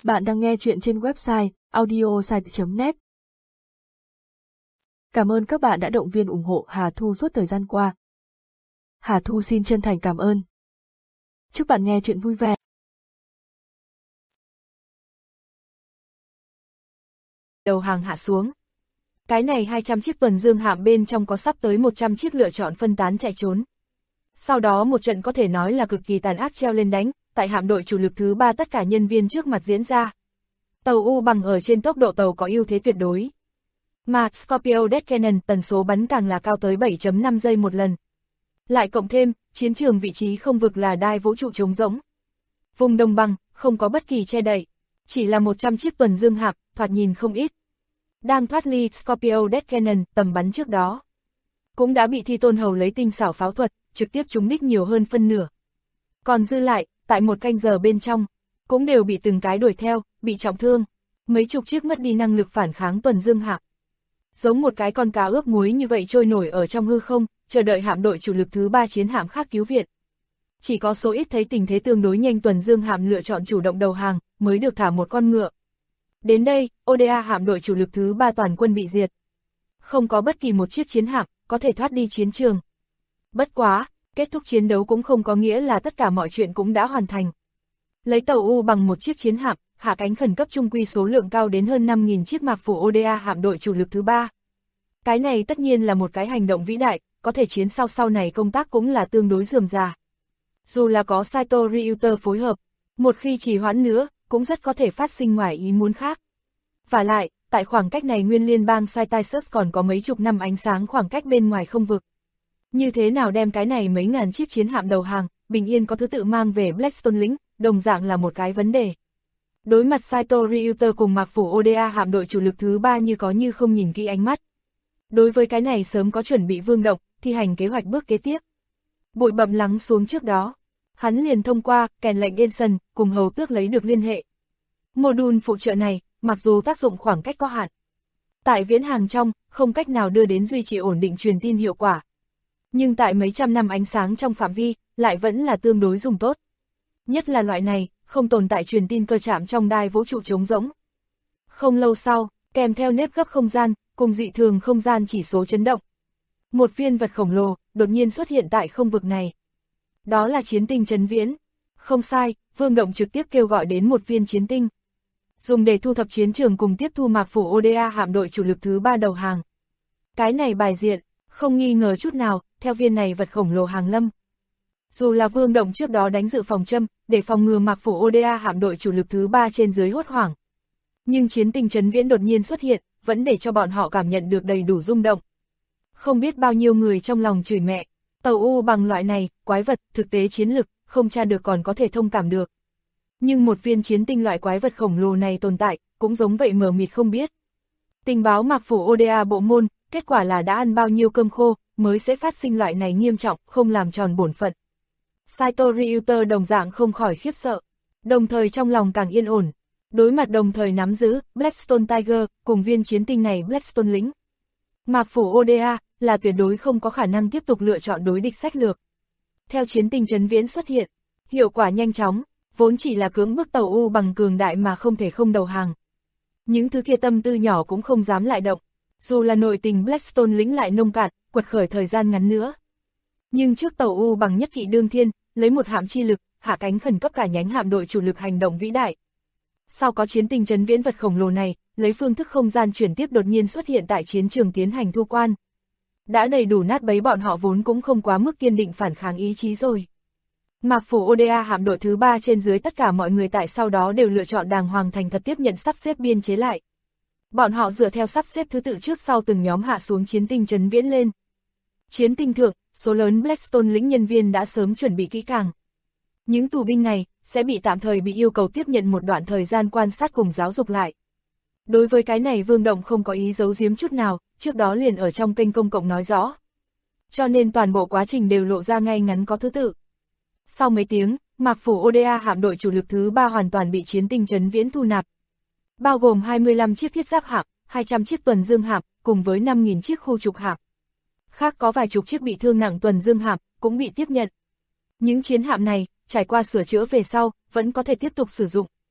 Bạn đang nghe chuyện trên website audiosite.net. Cảm ơn các bạn đã động viên ủng hộ Hà Thu suốt thời gian qua. Hà Thu xin chân thành cảm ơn. Chúc bạn nghe chuyện vui vẻ. Đầu hàng hạ xuống. Cái này 200 chiếc tuần dương hạm bên trong có sắp tới 100 chiếc lựa chọn phân tán chạy trốn. Sau đó một trận có thể nói là cực kỳ tàn ác treo lên đánh, tại hạm đội chủ lực thứ 3 tất cả nhân viên trước mặt diễn ra. Tàu U bằng ở trên tốc độ tàu có ưu thế tuyệt đối. Mà Scorpio Death Cannon tần số bắn càng là cao tới 7.5 giây một lần. Lại cộng thêm, chiến trường vị trí không vực là đai vũ trụ trống rỗng. Vùng đồng bằng, không có bất kỳ che đậy. Chỉ là 100 chiếc tuần dương hạm, thoạt nhìn không ít. Đang thoát ly Scorpio Death Cannon tầm bắn trước đó. Cũng đã bị Thi Tôn Hầu lấy tinh xảo pháo thuật, trực tiếp trúng đích nhiều hơn phân nửa. Còn dư lại, tại một canh giờ bên trong, cũng đều bị từng cái đuổi theo, bị trọng thương. Mấy chục chiếc mất đi năng lực phản kháng tuần dương hạm. Giống một cái con cá ướp muối như vậy trôi nổi ở trong hư không, chờ đợi hạm đội chủ lực thứ 3 chiến hạm khác cứu viện. Chỉ có số ít thấy tình thế tương đối nhanh tuần dương hạm lựa chọn chủ động đầu hàng, mới được thả một con ngựa. Đến đây, ODA hạm đội chủ lực thứ 3 toàn quân bị diệt. Không có bất kỳ một chiếc chiến hạm có thể thoát đi chiến trường. Bất quá, kết thúc chiến đấu cũng không có nghĩa là tất cả mọi chuyện cũng đã hoàn thành. Lấy tàu U bằng một chiếc chiến hạm, hạ cánh khẩn cấp trung quy số lượng cao đến hơn 5.000 chiếc mạc phủ ODA hạm đội chủ lực thứ 3. Cái này tất nhiên là một cái hành động vĩ đại, có thể chiến sau này công tác cũng là tương đối rườm rà. Dù là có Saito Ryuta phối hợp, một khi trì hoãn nữa, cũng rất có thể phát sinh ngoài ý muốn khác. Và lại, tại khoảng cách này nguyên liên bang Saitaisus còn có mấy chục năm ánh sáng khoảng cách bên ngoài không vực. Như thế nào đem cái này mấy ngàn chiếc chiến hạm đầu hàng, bình yên có thứ tự mang về Blackstone lĩnh, đồng dạng là một cái vấn đề. Đối mặt Saito Ryuta cùng mạc phủ ODA hạm đội chủ lực thứ 3 như có như không nhìn kỹ ánh mắt. Đối với cái này sớm có chuẩn bị Vương Động, thi hành kế hoạch bước kế tiếp. Bụi bặm lắng xuống trước đó, hắn liền thông qua kèn lệnh Ensign cùng hầu tước lấy được liên hệ. Mô-đun phụ trợ này, mặc dù tác dụng khoảng cách có hạn, tại viễn hàng trong, không cách nào đưa đến duy trì ổn định truyền tin hiệu quả. Nhưng tại mấy trăm năm ánh sáng trong phạm vi, lại vẫn là tương đối dùng tốt. Nhất là loại này, không tồn tại truyền tin cơ trạm trong đai vũ trụ trống rỗng. Không lâu sau, kèm theo nếp gấp không gian, cùng dị thường không gian chỉ số chấn động. Một viên vật khổng lồ, đột nhiên xuất hiện tại không vực này. Đó là chiến tinh Trấn Viễn. Không sai, Vương Động trực tiếp kêu gọi đến một viên chiến tinh. Dùng để thu thập chiến trường cùng tiếp thu mạc phủ ODA hạm đội chủ lực thứ 3 đầu hàng. Cái này bài diện, không nghi ngờ chút nào, theo viên này vật khổng lồ hàng lâm. Dù là Vương Động trước đó đánh dự phòng châm, để phòng ngừa mạc phủ ODA hạm đội chủ lực thứ 3 trên dưới hốt hoảng. Nhưng chiến tinh Trấn Viễn đột nhiên xuất hiện, vẫn để cho bọn họ cảm nhận được đầy đủ rung động. Không biết bao nhiêu người trong lòng chửi mẹ, tàu U bằng loại này, quái vật, thực tế chiến lực, không tra được còn có thể thông cảm được. Nhưng một viên chiến tinh loại quái vật khổng lồ này tồn tại, cũng giống vậy mờ mịt không biết. Tình báo mạc phủ ODA bộ môn, kết quả là đã ăn bao nhiêu cơm khô, mới sẽ phát sinh loại này nghiêm trọng, không làm tròn bổn phận. Saito Ryuta đồng dạng không khỏi khiếp sợ, đồng thời trong lòng càng yên ổn. Đối mặt đồng thời nắm giữ Blackstone Tiger cùng viên chiến tinh này Blackstone lĩnh. Mạc phủ ODA là tuyệt đối không có khả năng tiếp tục lựa chọn đối địch sách lược. Theo chiến tinh Trấn Viễn xuất hiện, hiệu quả nhanh chóng, vốn chỉ là cưỡng bức tàu U bằng cường đại mà không thể không đầu hàng. Những thứ kia tâm tư nhỏ cũng không dám lại động, dù là nội tình Blackstone lĩnh lại nông cạn, quật khởi thời gian ngắn nữa. Nhưng trước tàu U bằng nhất kỵ đương thiên, lấy một hạm chi lực, hạ cánh khẩn cấp cả nhánh hạm đội chủ lực hành động vĩ đại. Sau có chiến tinh Trấn Viễn vật khổng lồ này, lấy phương thức không gian chuyển tiếp đột nhiên xuất hiện tại chiến trường tiến hành thu quan. Đã đầy đủ nát bấy bọn họ vốn cũng không quá mức kiên định phản kháng ý chí rồi. Mạc phủ ODA hạm đội thứ 3 trên dưới tất cả mọi người tại sau đó đều lựa chọn đàng hoàng thành thật tiếp nhận sắp xếp biên chế lại. Bọn họ dựa theo sắp xếp thứ tự trước sau từng nhóm hạ xuống chiến tinh Trấn Viễn lên. Chiến tinh thượng, số lớn Blackstone lĩnh nhân viên đã sớm chuẩn bị kỹ càng. Những tù binh này sẽ bị tạm thời bị yêu cầu tiếp nhận một đoạn thời gian quan sát cùng giáo dục lại. Đối với cái này Vương Động không có ý giấu giếm chút nào, trước đó liền ở trong kênh công cộng nói rõ. Cho nên toàn bộ quá trình đều lộ ra ngay ngắn có thứ tự. Sau mấy tiếng, mạc phủ ODA hạm đội chủ lực thứ 3 hoàn toàn bị chiến tinh Trấn Viễn thu nạp. Bao gồm 25 chiếc thiết giáp hạm, 200 chiếc tuần dương hạm, cùng với 5.000 chiếc khu trục hạm. Khác có vài chục chiếc bị thương nặng tuần dương hạm, cũng bị tiếp nhận. Những chiến hạm này, trải qua sửa chữa về sau, vẫn có thể tiếp tục sử dụng.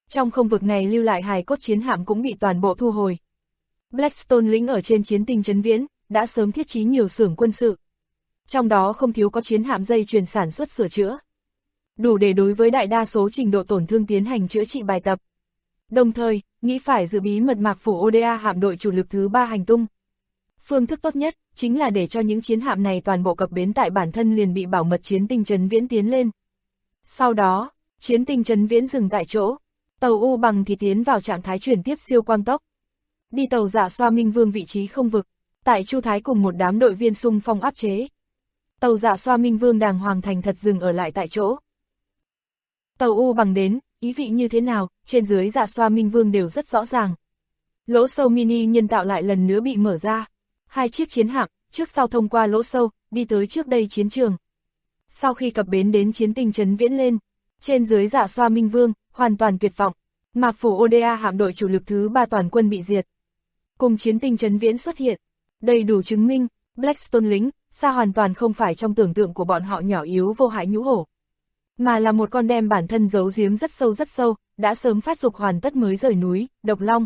Trong không vực này lưu lại hài cốt chiến hạm cũng bị toàn bộ thu hồi. Blackstone lĩnh ở trên chiến tinh Trấn Viễn, đã sớm thiết trí nhiều xưởng quân sự. Trong đó không thiếu có chiến hạm dây chuyền sản xuất sửa chữa. Đủ để đối với đại đa số trình độ tổn thương tiến hành chữa trị bài tập. Đồng thời, nghĩ phải giữ bí mật Mạc Phủ Oda hạm đội chủ lực thứ 3 hành tung. Phương thức tốt nhất, chính là để cho những chiến hạm này toàn bộ cập bến tại bản thân liền bị bảo mật chiến tinh Trấn Viễn tiến lên. Sau đó, chiến tinh Trấn Viễn dừng tại chỗ, tàu U Bằng thì tiến vào trạng thái chuyển tiếp siêu quang tốc. Đi tàu Dạ Xoa Minh Vương vị trí không vực, tại Chu Thái cùng một đám đội viên xung phong áp chế. Tàu Dạ Xoa Minh Vương đàng hoàng thành thật dừng ở lại tại chỗ. Tàu U Bằng đến, ý vị như thế nào, trên dưới Dạ Xoa Minh Vương đều rất rõ ràng. Lỗ sâu mini nhân tạo lại lần nữa bị mở ra. 2 chiếc chiến hạm, trước sau thông qua lỗ sâu, đi tới trước đây chiến trường. Sau khi cập bến đến chiến tinh Trấn Viễn lên, trên dưới Dạ Xoa Minh Vương, hoàn toàn tuyệt vọng. Mạc Phủ Oda hạm đội chủ lực thứ 3 toàn quân bị diệt. Cùng chiến tinh Trấn Viễn xuất hiện, đầy đủ chứng minh, Blackstone lính, xa hoàn toàn không phải trong tưởng tượng của bọn họ nhỏ yếu vô hại nhũ hổ. Mà là một con đem bản thân giấu giếm rất sâu, đã sớm phát dục hoàn tất mới rời núi, Độc Long.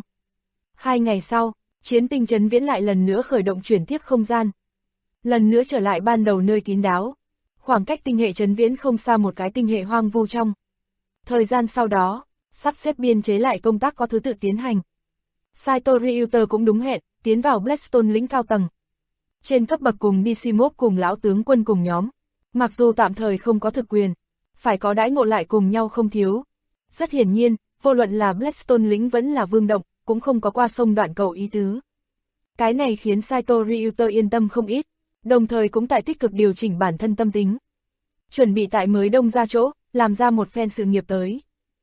2 ngày sau, chiến tinh Trấn Viễn lại lần nữa khởi động chuyển tiếp không gian. Lần nữa trở lại ban đầu nơi kín đáo. Khoảng cách tinh hệ Trấn Viễn không xa một cái tinh hệ hoang vu trong. Thời gian sau đó, sắp xếp biên chế lại công tác có thứ tự tiến hành. Saito Ryuter cũng đúng hẹn, tiến vào Blackstone lĩnh cao tầng. Trên cấp bậc cùng Dishimov cùng lão tướng quân cùng nhóm. Mặc dù tạm thời không có thực quyền, phải có đãi ngộ lại cùng nhau không thiếu. Rất hiển nhiên, vô luận là Blackstone lĩnh vẫn là vương động, cũng không có qua sông đoạn cầu ý tứ. Cái này khiến Saito Ryuter yên tâm không ít, đồng thời cũng tại tích cực điều chỉnh bản thân tâm tính. Chuẩn bị tại mới đông ra chỗ, làm ra một phen sự nghiệp tới.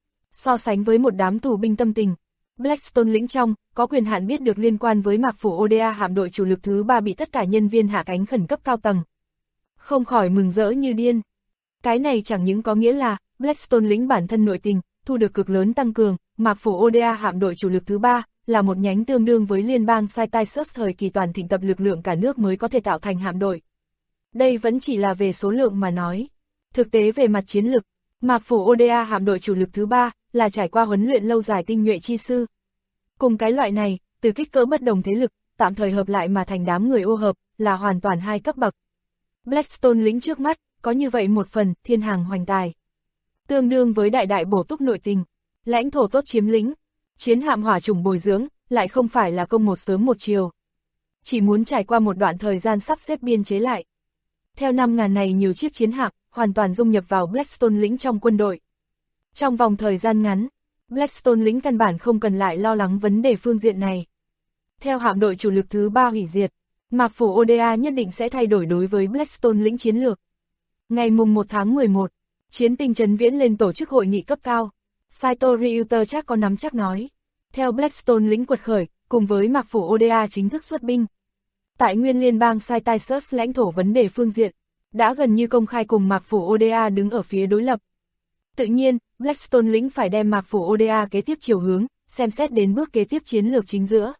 So sánh với một đám tù binh tâm tình, Blackstone lĩnh trong, có quyền hạn biết được liên quan với Mạc Phủ Oda hạm đội chủ lực thứ 3 bị tất cả nhân viên hạ cánh khẩn cấp cao tầng. Không khỏi mừng rỡ như điên. Cái này chẳng những có nghĩa là, Blackstone lĩnh bản thân nội tình, thu được cực lớn tăng cường, Mạc Phủ Oda hạm đội chủ lực thứ 3, là một nhánh tương đương với liên bang Saitaisus thời kỳ toàn thịnh tập lực lượng cả nước mới có thể tạo thành hạm đội. Đây vẫn chỉ là về số lượng mà nói. Thực tế về mặt chiến lực, Mạc Phủ Oda hạm đội chủ lực thứ 3, là trải qua huấn luyện lâu dài tinh nhuệ chi sư. Cùng cái loại này, từ kích cỡ bất đồng thế lực, tạm thời hợp lại mà thành đám người ô hợp, là hoàn toàn 2 cấp bậc. Blackstone lĩnh trước mắt, có như vậy một phần, thiên hàng hoành tài. Tương đương với đại đại bổ túc nội tình, lãnh thổ tốt chiếm lĩnh, chiến hạm hỏa chủng bồi dưỡng, lại không phải là công một sớm một chiều. Chỉ muốn trải qua một đoạn thời gian sắp xếp biên chế lại. Theo 5.000 này nhiều chiếc chiến hạm, hoàn toàn dung nhập vào Blackstone lĩnh trong quân đội. Trong vòng thời gian ngắn, Blackstone lĩnh căn bản không cần lại lo lắng vấn đề phương diện này. Theo hạm đội chủ lực thứ 3 hủy diệt, Mạc Phủ Oda nhất định sẽ thay đổi đối với Blackstone lĩnh chiến lược. Ngày mùng 1 tháng 11, chiến tinh Trấn Viễn lên tổ chức hội nghị cấp cao. Saito Ryuter chắc có nắm chắc nói. Theo Blackstone lĩnh quật khởi, cùng với Mạc Phủ Oda chính thức xuất binh. Tại nguyên liên bang Saitaisus lãnh thổ vấn đề phương diện, đã gần như công khai cùng Mạc Phủ Oda đứng ở phía đối lập. Tự nhiên, Blackstone lĩnh phải đem Mạc Phủ Oda kế tiếp chiều hướng, xem xét đến bước kế tiếp chiến lược chính giữa.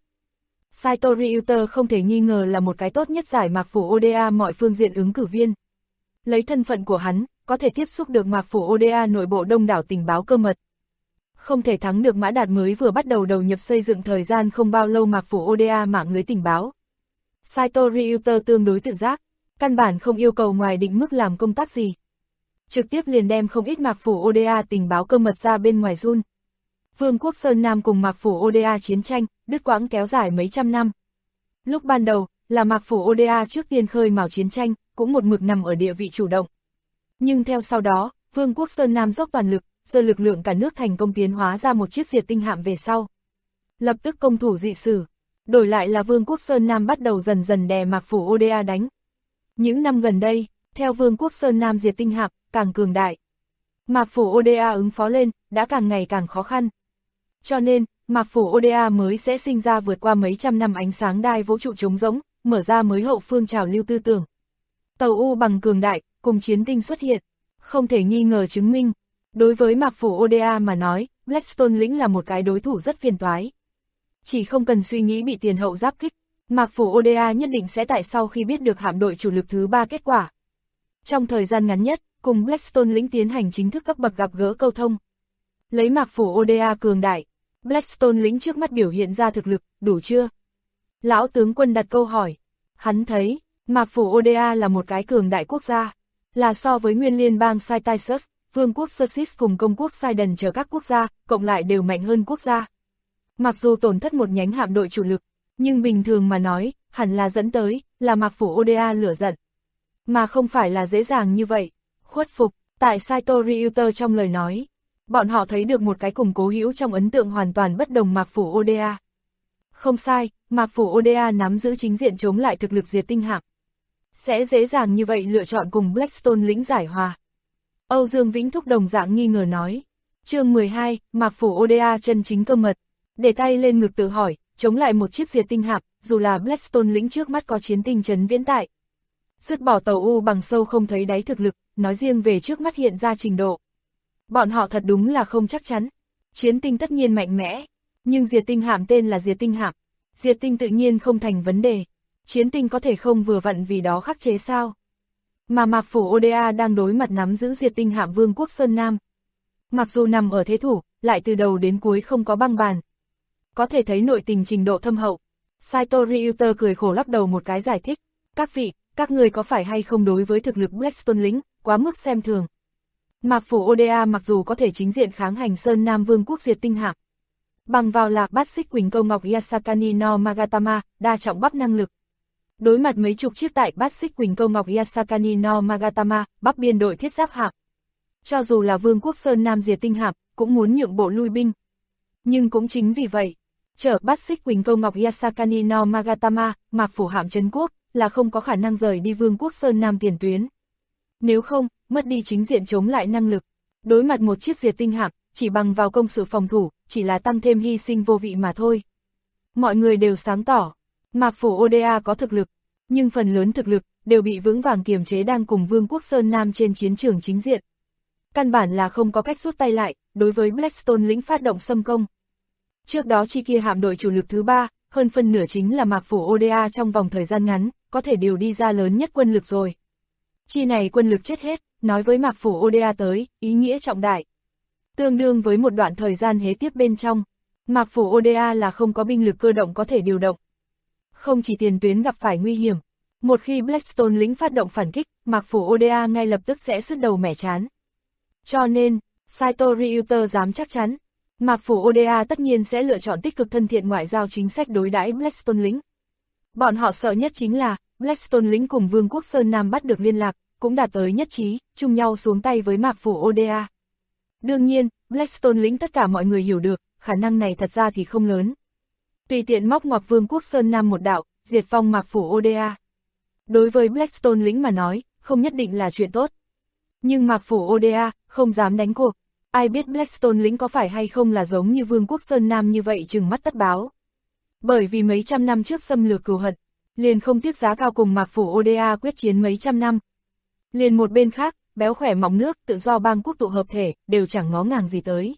Saito Ryuter không thể nghi ngờ là một cái tốt nhất giải Mạc Phủ Oda mọi phương diện ứng cử viên. Lấy thân phận của hắn, có thể tiếp xúc được Mạc Phủ Oda nội bộ đông đảo tình báo cơ mật. Không thể thắng được Mã Đạt mới vừa bắt đầu đầu nhập xây dựng thời gian không bao lâu Mạc Phủ Oda mạng lưới tình báo. Saito Ryuter tương đối tự giác, căn bản không yêu cầu ngoài định mức làm công tác gì. Trực tiếp liền đem không ít Mạc Phủ Oda tình báo cơ mật ra bên ngoài run. Vương quốc Sơn Nam cùng Mạc Phủ Oda chiến tranh, đứt quãng kéo dài mấy trăm năm. Lúc ban đầu, là Mạc Phủ Oda trước tiên khơi mào chiến tranh, cũng một mực nằm ở địa vị chủ động. Nhưng theo sau đó, Vương quốc Sơn Nam dốc toàn lực, giờ lực lượng cả nước thành công tiến hóa ra một chiếc diệt tinh hạm về sau. Lập tức công thủ dị sử, đổi lại là Vương quốc Sơn Nam bắt đầu dần dần đè Mạc Phủ Oda đánh. Những năm gần đây, theo Vương quốc Sơn Nam diệt tinh hạm, càng cường đại. Mạc Phủ Oda ứng phó lên, đã càng ngày càng khó khăn. Cho nên, Mạc Phủ Oda mới sẽ sinh ra vượt qua mấy trăm năm ánh sáng đai vũ trụ trống rỗng, mở ra mới hậu phương trào lưu tư tưởng. Tàu U bằng cường đại, cùng chiến tinh xuất hiện, không thể nghi ngờ chứng minh. Đối với Mạc Phủ Oda mà nói, Blackstone lĩnh là một cái đối thủ rất phiền toái. Chỉ không cần suy nghĩ bị tiền hậu giáp kích, Mạc Phủ Oda nhất định sẽ tại sau khi biết được hạm đội chủ lực thứ 3 kết quả. Trong thời gian ngắn nhất, cùng Blackstone lĩnh tiến hành chính thức cấp bậc gặp gỡ câu thông. Lấy Mạc Phủ Oda cường đại, Blackstone lính trước mắt biểu hiện ra thực lực, đủ chưa? Lão tướng quân đặt câu hỏi. Hắn thấy, Mạc Phủ Oda là một cái cường đại quốc gia, là so với nguyên liên bang Cytisus, vương quốc Sussex cùng công quốc Sidon chờ các quốc gia, cộng lại đều mạnh hơn quốc gia. Mặc dù tổn thất một nhánh hạm đội chủ lực, nhưng bình thường mà nói, hẳn là dẫn tới, là Mạc Phủ Oda lửa giận. Mà không phải là dễ dàng như vậy. Khuất phục, tại Saito Ryuter trong lời nói, bọn họ thấy được một cái củng cố hữu trong ấn tượng hoàn toàn bất đồng Mạc Phủ Oda. Không sai, Mạc Phủ Oda nắm giữ chính diện chống lại thực lực diệt tinh hạm. Sẽ dễ dàng như vậy lựa chọn cùng Blackstone lĩnh giải hòa. Âu Dương Vĩnh Thúc đồng dạng nghi ngờ nói. Chương 12, Mạc Phủ Oda chân chính cơ mật. Để tay lên ngực tự hỏi, chống lại một chiếc diệt tinh hạm, dù là Blackstone lĩnh trước mắt có chiến tinh trấn viễn tại. Dứt bỏ tàu U bằng sâu không thấy đáy thực lực, nói riêng về trước mắt hiện ra trình độ. Bọn họ thật đúng là không chắc chắn. Chiến tinh tất nhiên mạnh mẽ, nhưng diệt tinh hạm tên là diệt tinh hạm. Diệt tinh tự nhiên không thành vấn đề. Chiến tinh có thể không vừa vặn vì đó khắc chế sao? Mà Mạc Phủ Oda đang đối mặt nắm giữ diệt tinh hạm vương quốc Sơn Nam. Mặc dù nằm ở thế thủ, lại từ đầu đến cuối không có băng bàn. Có thể thấy nội tình trình độ thâm hậu. Saito Ryuter cười khổ lắc đầu một cái giải thích. Các vị, các người có phải hay không đối với thực lực Blackstone lính, quá mức xem thường. Mạc Phủ Oda mặc dù có thể chính diện kháng hành Sơn Nam vương quốc diệt tinh hạm. Bằng vào lạc bát xích Quỳnh Câu Ngọc Yasakani no Magatama, đa trọng bắp năng lực. Đối mặt mấy chục chiếc tại bát xích Quỳnh Câu Ngọc Yasakani no Magatama, bắp biên đội thiết giáp hạm. Cho dù là vương quốc Sơn Nam diệt tinh hạm, cũng muốn nhượng bộ lui binh. Nhưng cũng chính vì vậy, chở bát xích Quỳnh Câu Ngọc Yasakani no Magatama, Mạc Phủ hạm trấn quốc, là không có khả năng rời đi vương quốc Sơn Nam tiền tuyến. Nếu không, mất đi chính diện chống lại năng lực. Đối mặt một chiếc diệt tinh hạm, chỉ bằng vào công sự phòng thủ, chỉ là tăng thêm hy sinh vô vị mà thôi. Mọi người đều sáng tỏ, Mạc Phủ Oda có thực lực, nhưng phần lớn thực lực đều bị vững vàng kiềm chế đang cùng vương quốc Sơn Nam trên chiến trường chính diện. Căn bản là không có cách rút tay lại, đối với Blackstone lĩnh phát động xâm công. Trước đó chi kia hạm đội chủ lực thứ 3, hơn phân nửa chính là Mạc Phủ Oda trong vòng thời gian ngắn, có thể điều đi ra lớn nhất quân lực rồi. Chi này quân lực chết hết, nói với Mạc Phủ Oda tới, ý nghĩa trọng đại. Tương đương với một đoạn thời gian hế tiếp bên trong, Mạc Phủ Oda là không có binh lực cơ động có thể điều động. Không chỉ tiền tuyến gặp phải nguy hiểm, một khi Blackstone lĩnh phát động phản kích, Mạc Phủ Oda ngay lập tức sẽ sứt đầu mẻ trán. Cho nên, Saito Ryuter dám chắc chắn, Mạc Phủ Oda tất nhiên sẽ lựa chọn tích cực thân thiện ngoại giao chính sách đối đãi Blackstone lĩnh. Bọn họ sợ nhất chính là, Blackstone lĩnh cùng vương quốc Sơn Nam bắt được liên lạc, cũng đạt tới nhất trí, chung nhau xuống tay với Mạc Phủ Oda. Đương nhiên, Blackstone lĩnh tất cả mọi người hiểu được, khả năng này thật ra thì không lớn. Tùy tiện móc ngoặc vương quốc Sơn Nam một đạo, diệt vong Mạc Phủ Oda. Đối với Blackstone lĩnh mà nói, không nhất định là chuyện tốt. Nhưng Mạc Phủ Oda không dám đánh cuộc. Ai biết Blackstone lĩnh có phải hay không là giống như vương quốc Sơn Nam như vậy trừng mắt tất báo. Bởi vì mấy trăm năm trước xâm lược cừu hận, liền không tiếc giá cao cùng Mạc Phủ Oda quyết chiến mấy trăm năm. Liền một bên khác, béo khỏe mọng nước tự do bang quốc tụ hợp thể, đều chẳng ngó ngàng gì tới.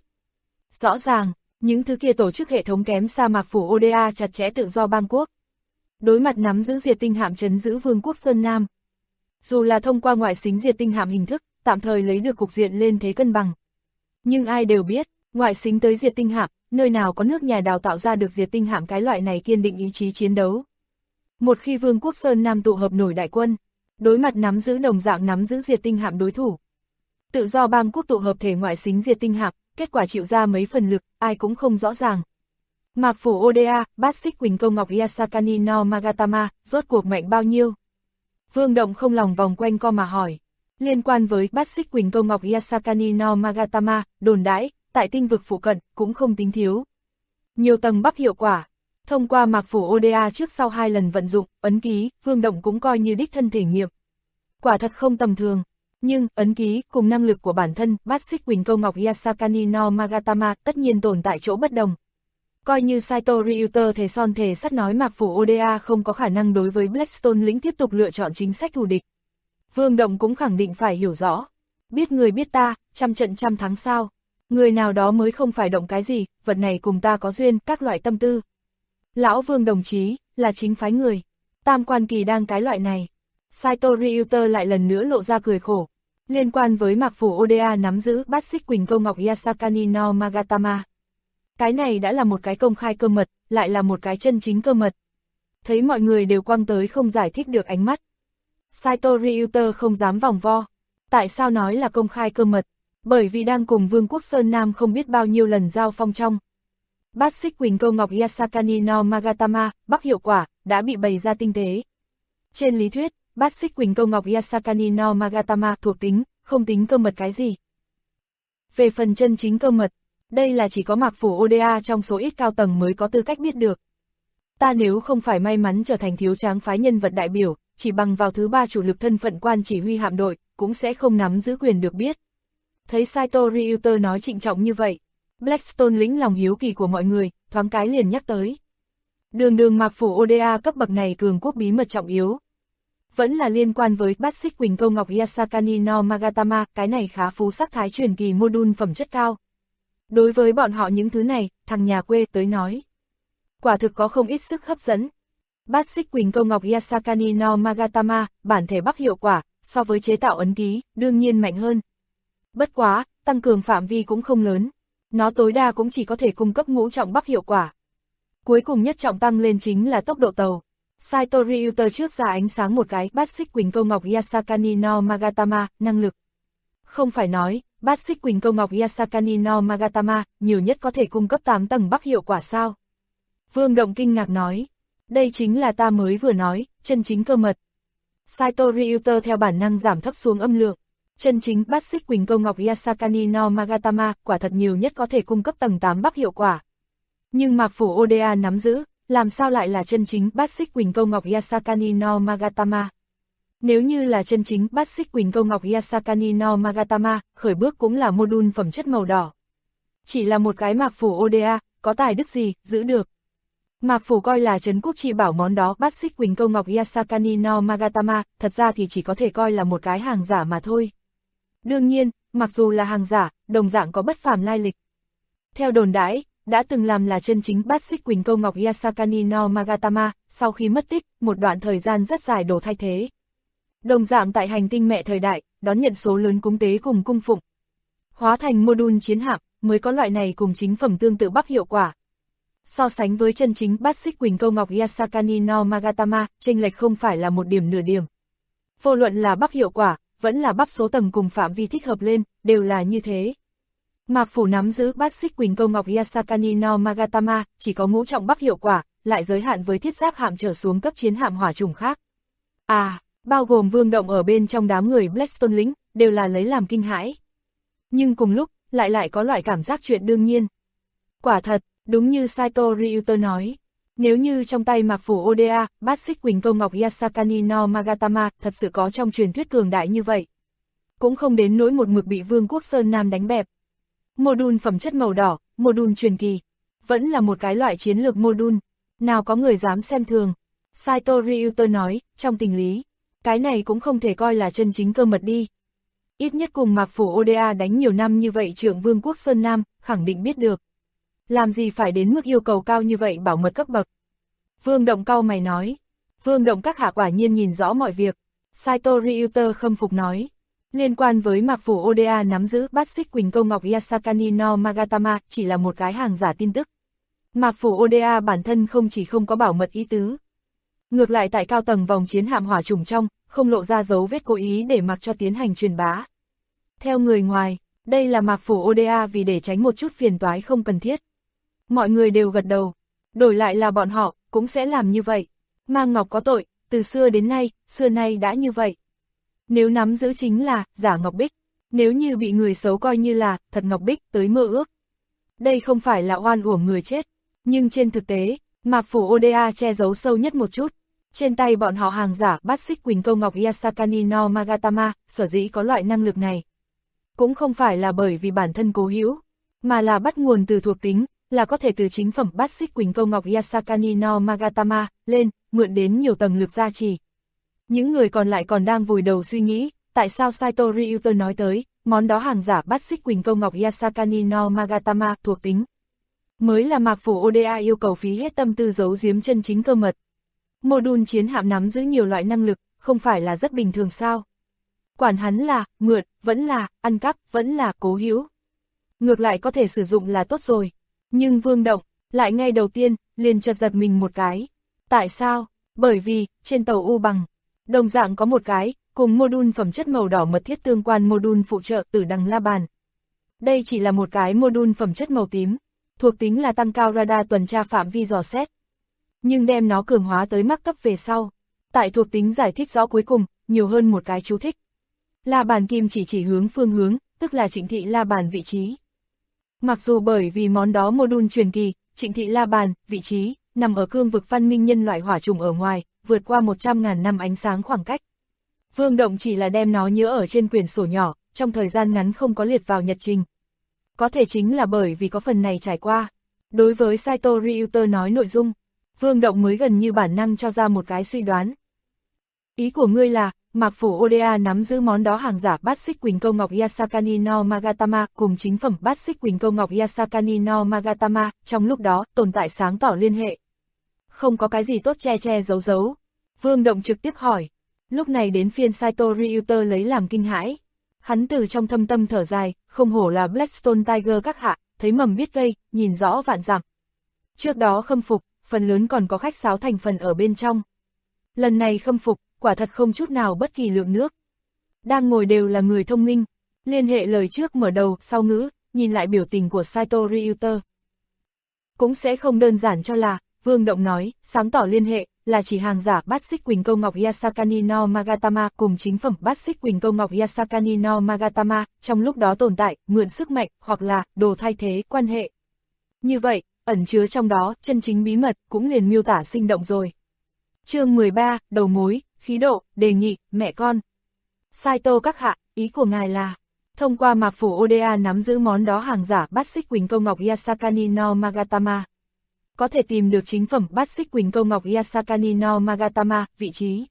Rõ ràng, những thứ kia tổ chức hệ thống kém xa Mạc Phủ Oda chặt chẽ tự do bang quốc. Đối mặt nắm giữ diệt tinh hạm trấn giữ vương quốc Sơn Nam. Dù là thông qua ngoại xính diệt tinh hạm hình thức, tạm thời lấy được cục diện lên thế cân bằng. Nhưng ai đều biết, ngoại xính tới diệt tinh hạm, nơi nào có nước nhà đào tạo ra được diệt tinh hạm cái loại này kiên định ý chí chiến đấu. Một khi vương quốc Sơn Nam tụ hợp nổi đại quân, đối mặt nắm giữ đồng dạng nắm giữ diệt tinh hạm đối thủ. Tự do bang quốc tụ hợp thể ngoại xính diệt tinh hạm, kết quả chịu ra mấy phần lực, ai cũng không rõ ràng. Mạc Phủ Oda, bát xích Quỳnh Câu Ngọc Yasakani no Magatama, rốt cuộc mạnh bao nhiêu? Vương Động không lòng vòng quanh co mà hỏi. Liên quan với bát xích Quỳnh Câu Ngọc Yasakani no Magatama, đồn đãi, tại tinh vực phụ cận, cũng không tính thiếu. Nhiều tầng bắp hiệu quả. Thông qua Mạc Phủ Oda trước sau 2 lần vận dụng, ấn ký, Vương Động cũng coi như đích thân thể nghiệm. Quả thật không tầm thường. Nhưng, ấn ký, cùng năng lực của bản thân, bát xích Quỳnh Câu Ngọc Yasakani no Magatama, tất nhiên tồn tại chỗ bất đồng. Coi như Saito Ryuter thề son thề sắt nói Mạc Phủ Oda không có khả năng đối với Blackstone lĩnh tiếp tục lựa chọn chính sách thù địch. Vương Động cũng khẳng định phải hiểu rõ. Biết người biết ta, trăm trận trăm thắng sao. Người nào đó mới không phải động cái gì, vật này cùng ta có duyên, các loại tâm tư. Lão Vương đồng chí, là chính phái người. Tam quan kỳ đang cái loại này. Saito Ryuter lại lần nữa lộ ra cười khổ. Liên quan với Mạc Phủ Oda nắm giữ bát xích Quỳnh Câu Ngọc Yasakani no Magatama. Cái này đã là một cái công khai cơ mật, lại là một cái chân chính cơ mật. Thấy mọi người đều quăng tới không giải thích được ánh mắt. Saito Ryuter không dám vòng vo. Tại sao nói là công khai cơ mật? Bởi vì đang cùng Vương quốc Sơn Nam không biết bao nhiêu lần giao phong trong. Bát xích Quỳnh Câu Ngọc Yasakani no Magatama, bắc hiệu quả, đã bị bày ra tinh tế. Trên lý thuyết, bát xích Quỳnh Câu Ngọc Yasakani no Magatama thuộc tính, không tính cơ mật cái gì. Về phần chân chính cơ mật, đây là chỉ có Mạc Phủ Oda trong số ít cao tầng mới có tư cách biết được. Ta nếu không phải may mắn trở thành thiếu tráng phái nhân vật đại biểu, chỉ bằng vào thứ ba chủ lực thân phận quan chỉ huy hạm đội, cũng sẽ không nắm giữ quyền được biết. Thấy Saito Ryuter nói trịnh trọng như vậy, Blackstone lĩnh lòng hiếu kỳ của mọi người, thoáng cái liền nhắc tới. Đường Mạc Phủ Oda cấp bậc này cường quốc bí mật trọng yếu. Vẫn là liên quan với bát xích Quỳnh Câu Ngọc Yasakani no Magatama, cái này khá phú sắc thái truyền kỳ module phẩm chất cao. Đối với bọn họ những thứ này, thằng nhà quê tới nói. Quả thực có không ít sức hấp dẫn. Bát xích Quỳnh Câu Ngọc Yasakani no Magatama, bản thể bắc hiệu quả, so với chế tạo ấn ký, đương nhiên mạnh hơn. Bất quá, tăng cường phạm vi cũng không lớn. Nó tối đa cũng chỉ có thể cung cấp ngũ trọng bắc hiệu quả. Cuối cùng nhất trọng tăng lên chính là tốc độ tàu. Saito Ryuter trước ra ánh sáng một cái bát xích Quỳnh Câu Ngọc Yasakani no Magatama, năng lực. Không phải nói, bát xích Quỳnh Câu Ngọc Yasakani no Magatama, nhiều nhất có thể cung cấp 8 tầng bắc hiệu quả sao? Vương Động kinh ngạc nói, đây chính là ta mới vừa nói, chân chính cơ mật. Saito Ryuter theo bản năng giảm thấp xuống âm lượng. Chân chính bát xích Quỳnh Câu Ngọc Yasakani no Magatama, quả thật nhiều nhất có thể cung cấp tầng 8 bắc hiệu quả. Nhưng Mạc Phủ Oda nắm giữ, làm sao lại là chân chính bát xích Quỳnh Câu Ngọc Yasakani no Magatama? Nếu như là chân chính bát xích Quỳnh Câu Ngọc Yasakani no Magatama, khởi bước cũng là module phẩm chất màu đỏ. Chỉ là một cái Mạc Phủ Oda, có tài đức gì, giữ được. Mạc Phủ coi là trấn quốc chi bảo món đó bát xích Quỳnh Câu Ngọc Yasakani no Magatama, thật ra thì chỉ có thể coi là một cái hàng giả mà thôi. Đương nhiên, mặc dù là hàng giả, đồng dạng có bất phàm lai lịch. Theo đồn đãi, đã từng làm là chân chính bát xích Quỳnh Câu Ngọc Yasakani no Magatama, sau khi mất tích, một đoạn thời gian rất dài đổ thay thế. Đồng dạng tại hành tinh mẹ thời đại, đón nhận số lớn cúng tế cùng cung phụng. Hóa thành module chiến hạm, mới có loại này cùng chính phẩm tương tự bắc hiệu quả. So sánh với chân chính bát xích Quỳnh Câu Ngọc Yasakani no Magatama, chênh lệch không phải là một điểm nửa điểm. Vô luận là bắc hiệu quả, vẫn là bắc số tầng cùng phạm vi thích hợp lên, đều là như thế. Mạc Phủ nắm giữ bát xích Quỳnh Câu Ngọc Yasakani no Magatama, chỉ có ngũ trọng bắc hiệu quả, lại giới hạn với thiết giáp hạm trở xuống cấp chiến hạm hỏa chủng khác. Bao gồm Vương Động ở bên trong đám người Blackstone lính, đều là lấy làm kinh hãi. Nhưng cùng lúc, lại có loại cảm giác chuyện đương nhiên. Quả thật, đúng như Saito Ryuter nói, nếu như trong tay Mạc Phủ Oda, bát xích Quỳnh Câu Ngọc Yasakani no Magatama thật sự có trong truyền thuyết cường đại như vậy. Cũng không đến nỗi một mực bị Vương quốc Sơn Nam đánh bẹp. Module phẩm chất màu đỏ, module truyền kỳ, vẫn là một cái loại chiến lược module, nào có người dám xem thường. Saito Ryuter nói, trong tình lý, cái này cũng không thể coi là chân chính cơ mật đi. Ít nhất cùng Mạc Phủ Oda đánh nhiều năm như vậy trưởng Vương quốc Sơn Nam, khẳng định biết được. Làm gì phải đến mức yêu cầu cao như vậy bảo mật cấp bậc. Vương Động cau mày nói. Vương Động các hạ quả nhiên nhìn rõ mọi việc. Saito Ryuter khâm phục nói. Liên quan với Mạc Phủ Oda nắm giữ bát xích Quỳnh Câu Ngọc Yasakani no Magatama chỉ là một cái hàng giả tin tức. Mạc Phủ Oda bản thân không chỉ không có bảo mật ý tứ. Ngược lại tại cao tầng vòng chiến hạm hỏa chủng trong, không lộ ra dấu vết cố ý để mặc cho tiến hành truyền bá. Theo người ngoài, đây là Mạc Phủ Oda vì để tránh một chút phiền toái không cần thiết. Mọi người đều gật đầu, đổi lại là bọn họ, cũng sẽ làm như vậy. Mang Ngọc có tội, từ xưa đến nay, xưa nay đã như vậy. Nếu nắm giữ chính là, giả Ngọc Bích, nếu như bị người xấu coi như là, thật Ngọc Bích tới mơ ước. Đây không phải là oan uổng người chết, nhưng trên thực tế, Mạc Phủ Oda che giấu sâu nhất một chút. Trên tay bọn họ hàng giả bát xích Quỳnh Câu Ngọc Yasakani no Magatama, sở dĩ có loại năng lực này. Cũng không phải là bởi vì bản thân cố hữu, mà là bắt nguồn từ thuộc tính, là có thể từ chính phẩm bát xích Quỳnh Câu Ngọc Yasakani no Magatama, lên, mượn đến nhiều tầng lực gia trì. Những người còn lại còn đang vùi đầu suy nghĩ, tại sao Saito Ryuter nói tới, món đó hàng giả bát xích Quỳnh Câu Ngọc Yasakani no Magatama thuộc tính. Mới là Mạc Phủ Oda yêu cầu phí hết tâm tư giấu giếm chân chính cơ mật. Module chiến hạm nắm giữ nhiều loại năng lực, không phải là rất bình thường sao? Quản hắn là, mượn, vẫn là, ăn cắp, vẫn là, cố hữu. Ngược lại có thể sử dụng là tốt rồi. Nhưng Vương Động, lại ngay đầu tiên, liền chợt giật mình một cái. Tại sao? Bởi vì, trên tàu U Bằng, đồng dạng có một cái, cùng module phẩm chất màu đỏ mật thiết tương quan module phụ trợ Tử Đằng La Bàn. Đây chỉ là một cái module phẩm chất màu tím, thuộc tính là tăng cao radar tuần tra phạm vi dò xét. Nhưng đem nó cường hóa tới mắc cấp về sau. Tại thuộc tính giải thích rõ cuối cùng, nhiều hơn một cái chú thích. La Bàn kim chỉ hướng phương hướng, tức là Trịnh Thị La Bàn vị trí. Mặc dù bởi vì món đó module truyền kỳ, Trịnh Thị La Bàn, vị trí, nằm ở cương vực văn minh nhân loại hỏa trùng ở ngoài, vượt qua 100.000 năm ánh sáng khoảng cách. Vương Động chỉ là đem nó nhớ ở trên quyển sổ nhỏ, trong thời gian ngắn không có liệt vào nhật trình. Có thể chính là bởi vì có phần này trải qua. Đối với Saito Ryuter nói nội dung, Vương Động mới gần như bản năng cho ra một cái suy đoán. Ý của ngươi là, Mạc Phủ Oda nắm giữ món đó hàng giả bát xích Quỳnh Câu Ngọc Yasakani no Magatama cùng chính phẩm bát xích Quỳnh Câu Ngọc Yasakani no Magatama, trong lúc đó tồn tại sáng tỏ liên hệ. Không có cái gì tốt che giấu giấu. Vương Động trực tiếp hỏi. Lúc này đến phiên Saito Ryuter lấy làm kinh hãi. Hắn từ trong thâm tâm thở dài, không hổ là Blackstone Tiger các hạ, thấy mầm biết gây, nhìn rõ vạn dặm. Trước đó khâm phục, phần lớn còn có khách sáo thành phần ở bên trong. Lần này khâm phục, quả thật không chút nào bất kỳ lượng nước. Đang ngồi đều là người thông minh, liên hệ lời trước mở đầu, sau ngữ, nhìn lại biểu tình của Saito Ryuter. Cũng sẽ không đơn giản cho là, Vương Động nói, sáng tỏ liên hệ, là chỉ hàng giả bát xích Quỳnh Câu Ngọc Yasakani no Magatama cùng chính phẩm bát xích Quỳnh Câu Ngọc Yasakani no Magatama, trong lúc đó tồn tại, mượn sức mạnh, hoặc là, đồ thay thế, quan hệ. Như vậy, ẩn chứa trong đó, chân chính bí mật, cũng liền miêu tả sinh động rồi. Chương 13, đầu mối, khí độ, đề nghị, mẹ con. Saito các hạ, ý của ngài là, thông qua Mạc Phủ Oda nắm giữ món đó hàng giả bát xích Quỳnh Câu Ngọc Yasakani no Magatama. Có thể tìm được chính phẩm bát xích Quỳnh Câu Ngọc Yasakani no Magatama, vị trí.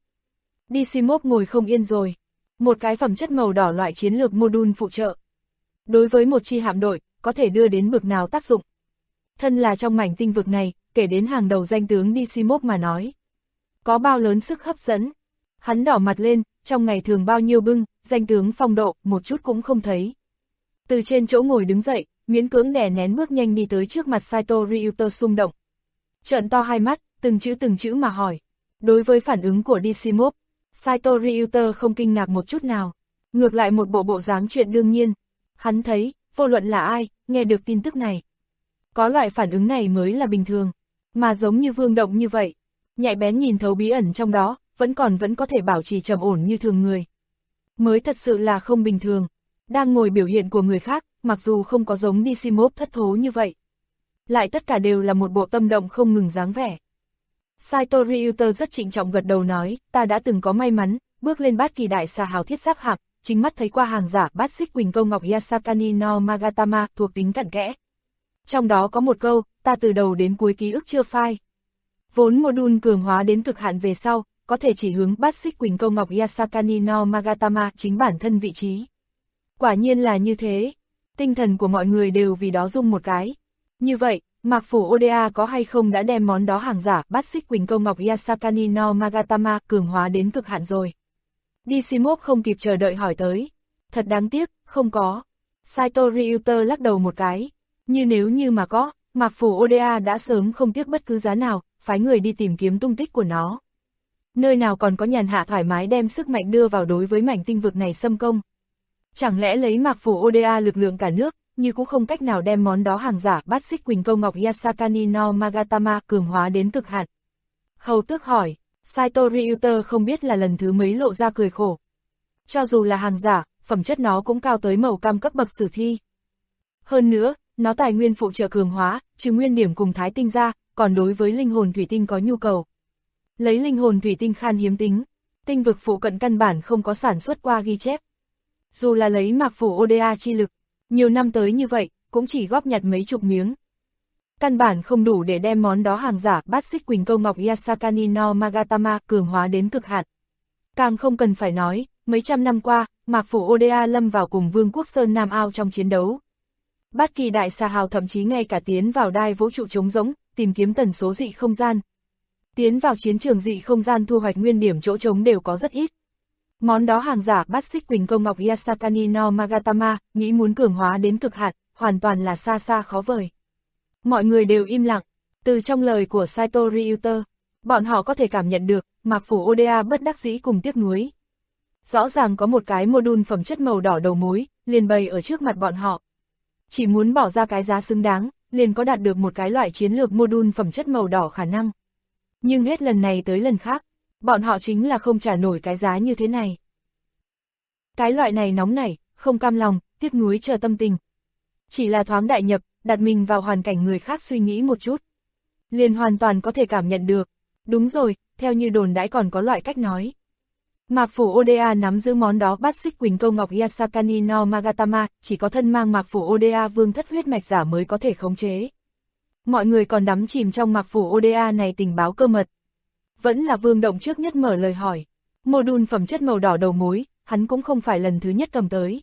DC-1 ngồi không yên rồi. Một cái phẩm chất màu đỏ loại chiến lược module phụ trợ. Đối với một chi hạm đội, có thể đưa đến bực nào tác dụng. Thân là trong mảnh tinh vực này, kể đến hàng đầu danh tướng DC-1 mà nói. Có bao lớn sức hấp dẫn. Hắn đỏ mặt lên, trong ngày thường bao nhiêu bưng, danh tướng phong độ, một chút cũng không thấy. Từ trên chỗ ngồi đứng dậy, miễn cưỡng đè nén bước nhanh đi tới trước mặt Saito Ryuter xung động. Trợn to hai mắt, từng chữ mà hỏi. Đối với phản ứng của DC-1, Saito Ryuter không kinh ngạc một chút nào. Ngược lại một bộ dáng chuyện đương nhiên. Hắn thấy, vô luận là ai, nghe được tin tức này. Có loại phản ứng này mới là bình thường. Mà giống như Vương Động như vậy, nhạy bén nhìn thấu bí ẩn trong đó, vẫn có thể bảo trì trầm ổn như thường người. Mới thật sự là không bình thường. Đang ngồi biểu hiện của người khác, mặc dù không có giống DC-1 thất thố như vậy. Lại tất cả đều là một bộ tâm động không ngừng dáng vẻ. Saito Ryuter rất trịnh trọng gật đầu nói, ta đã từng có may mắn, bước lên bát kỳ đại xà hào thiết giáp hạm, chính mắt thấy qua hàng giả bát xích Quỳnh Câu Ngọc Yasakani no Magatama thuộc tính cặn kẽ. Trong đó có một câu, ta từ đầu đến cuối ký ức chưa phai. Vốn module cường hóa đến cực hạn về sau, có thể chỉ hướng bát xích Quỳnh Câu Ngọc Yasakani no Magatama chính bản thân vị trí. Quả nhiên là như thế. Tinh thần của mọi người đều vì đó rung một cái. Như vậy, Mạc Phủ Oda có hay không đã đem món đó hàng giả bát xích Quỳnh Câu Ngọc Yasakani no Magatama cường hóa đến cực hạn rồi. DC-1 không kịp chờ đợi hỏi tới. Thật đáng tiếc, không có. Saito Ryuter lắc đầu một cái. Nếu như mà có, Mạc Phủ Oda đã sớm không tiếc bất cứ giá nào, phái người đi tìm kiếm tung tích của nó. Nơi nào còn có nhàn hạ thoải mái đem sức mạnh đưa vào đối với mảnh tinh vực này xâm công. Chẳng lẽ lấy Mạc Phủ Oda lực lượng cả nước, như cũng không cách nào đem món đó hàng giả bát xích Quỳnh Câu Ngọc Yasakani no Magatama cường hóa đến cực hạn. Hầu tước hỏi, Saito Ryuter không biết là lần thứ mấy lộ ra cười khổ. Cho dù là hàng giả, phẩm chất nó cũng cao tới màu cam cấp bậc sử thi. Hơn nữa, nó tài nguyên phụ trợ cường hóa, trừ nguyên điểm cùng thái tinh ra, còn đối với linh hồn thủy tinh có nhu cầu. Lấy linh hồn thủy tinh khan hiếm tính, tinh vực phụ cận căn bản không có sản xuất qua ghi chép. Dù là lấy Mạc Phủ Oda chi lực, nhiều năm tới như vậy, cũng chỉ góp nhặt mấy chục miếng. Căn bản không đủ để đem món đó hàng giả bát xích Quỳnh Câu Ngọc Yasakani no Magatama cường hóa đến cực hạn. Càng không cần phải nói, mấy trăm năm qua, Mạc Phủ Oda lâm vào cùng Vương quốc Sơn Nam Ao trong chiến đấu. Bát kỳ đại xà hào thậm chí ngay cả tiến vào đai vũ trụ trống rỗng, tìm kiếm tần số dị không gian. Tiến vào chiến trường dị không gian thu hoạch nguyên điểm chỗ trống đều có rất ít. Món đó hàng giả bát xích Quỳnh Câu Ngọc Yasakani no Magatama, nghĩ muốn cường hóa đến cực hạn, hoàn toàn là xa xa khó vời. Mọi người đều im lặng, từ trong lời của Saito Ryuta, bọn họ có thể cảm nhận được, Mạc Phủ Oda bất đắc dĩ cùng tiếc nuối. Rõ ràng có một cái module phẩm chất màu đỏ đầu mối, liền bày ở trước mặt bọn họ. Chỉ muốn bỏ ra cái giá xứng đáng, liền có đạt được một cái loại chiến lược module phẩm chất màu đỏ khả năng. Nhưng hết lần này tới lần khác, bọn họ chính là không trả nổi cái giá như thế này. Cái loại này nóng nảy, không cam lòng, tiếc nuối chờ tâm tình. Chỉ là thoáng đại nhập, đặt mình vào hoàn cảnh người khác suy nghĩ một chút. Liền hoàn toàn có thể cảm nhận được. Đúng rồi, theo như đồn đãi còn có loại cách nói. Mạc Phủ Oda nắm giữ món đó bát xích Quỳnh Câu Ngọc Yasakani no Magatama, chỉ có thân mang Mạc Phủ Oda vương thất huyết mạch giả mới có thể khống chế. Mọi người còn đắm chìm trong Mạc Phủ Oda này tình báo cơ mật. Vẫn là Vương Động trước nhất mở lời hỏi. Module phẩm chất màu đỏ đầu mối, hắn cũng không phải lần thứ nhất cầm tới.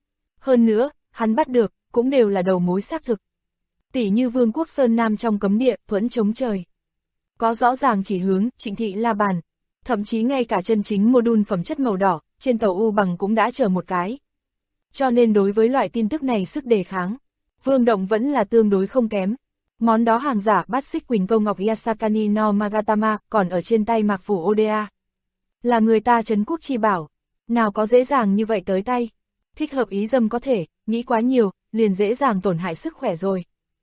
Hơn nữa, hắn bắt được, cũng đều là đầu mối xác thực. Tỷ như Vương quốc Sơn Nam trong cấm địa, thuẫn chống trời. Có rõ ràng chỉ hướng, Trịnh Thị La Bàn. Thậm chí ngay cả chân chính module phẩm chất màu đỏ, trên tàu U Bằng cũng đã chờ một cái. Cho nên đối với loại tin tức này sức đề kháng, Vương Động vẫn là tương đối không kém. Món đó hàng giả bát xích Quỳnh Câu Ngọc Yasakani no Magatama còn ở trên tay Mạc Phủ Oda. Là người ta trấn quốc chi bảo, nào có dễ dàng như vậy tới tay. Thích hợp ý dâm có thể, nghĩ quá nhiều, liền dễ dàng tổn hại sức khỏe rồi.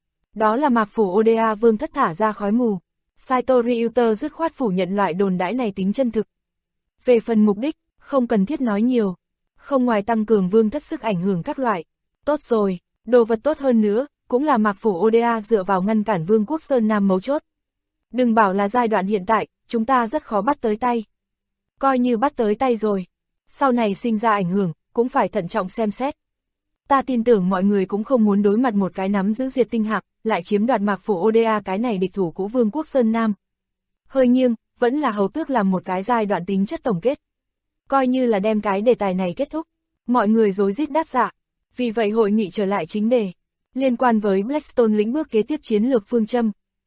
Đó là Mạc Phủ Oda vương thất thả ra khói mù. Saito Ryuta dứt khoát phủ nhận loại đồn đãi này tính chân thực. Về phần mục đích, không cần thiết nói nhiều. Không ngoài tăng cường vương thất sức ảnh hưởng các loại. Tốt rồi, đồ vật tốt hơn nữa, cũng là Mạc Phủ Oda dựa vào ngăn cản Vương quốc Sơn Nam mấu chốt. Đừng bảo là giai đoạn hiện tại, chúng ta rất khó bắt tới tay. Coi như bắt tới tay rồi, sau này sinh ra ảnh hưởng, cũng phải thận trọng xem xét. Ta tin tưởng mọi người cũng không muốn đối mặt một cái nắm giữ diệt tinh hạc, lại chiếm đoạt Mạc Phủ Oda cái này địch thủ của Vương quốc Sơn Nam. Hơi nghiêng, vẫn là Hầu Tước làm một cái giai đoạn tính chất tổng kết. Coi như là đem cái đề tài này kết thúc, mọi người rối rít đáp dạ. Vì vậy hội nghị trở lại chính đề. Liên quan với Blackstone lĩnh bước kế tiếp chiến lược phương châm.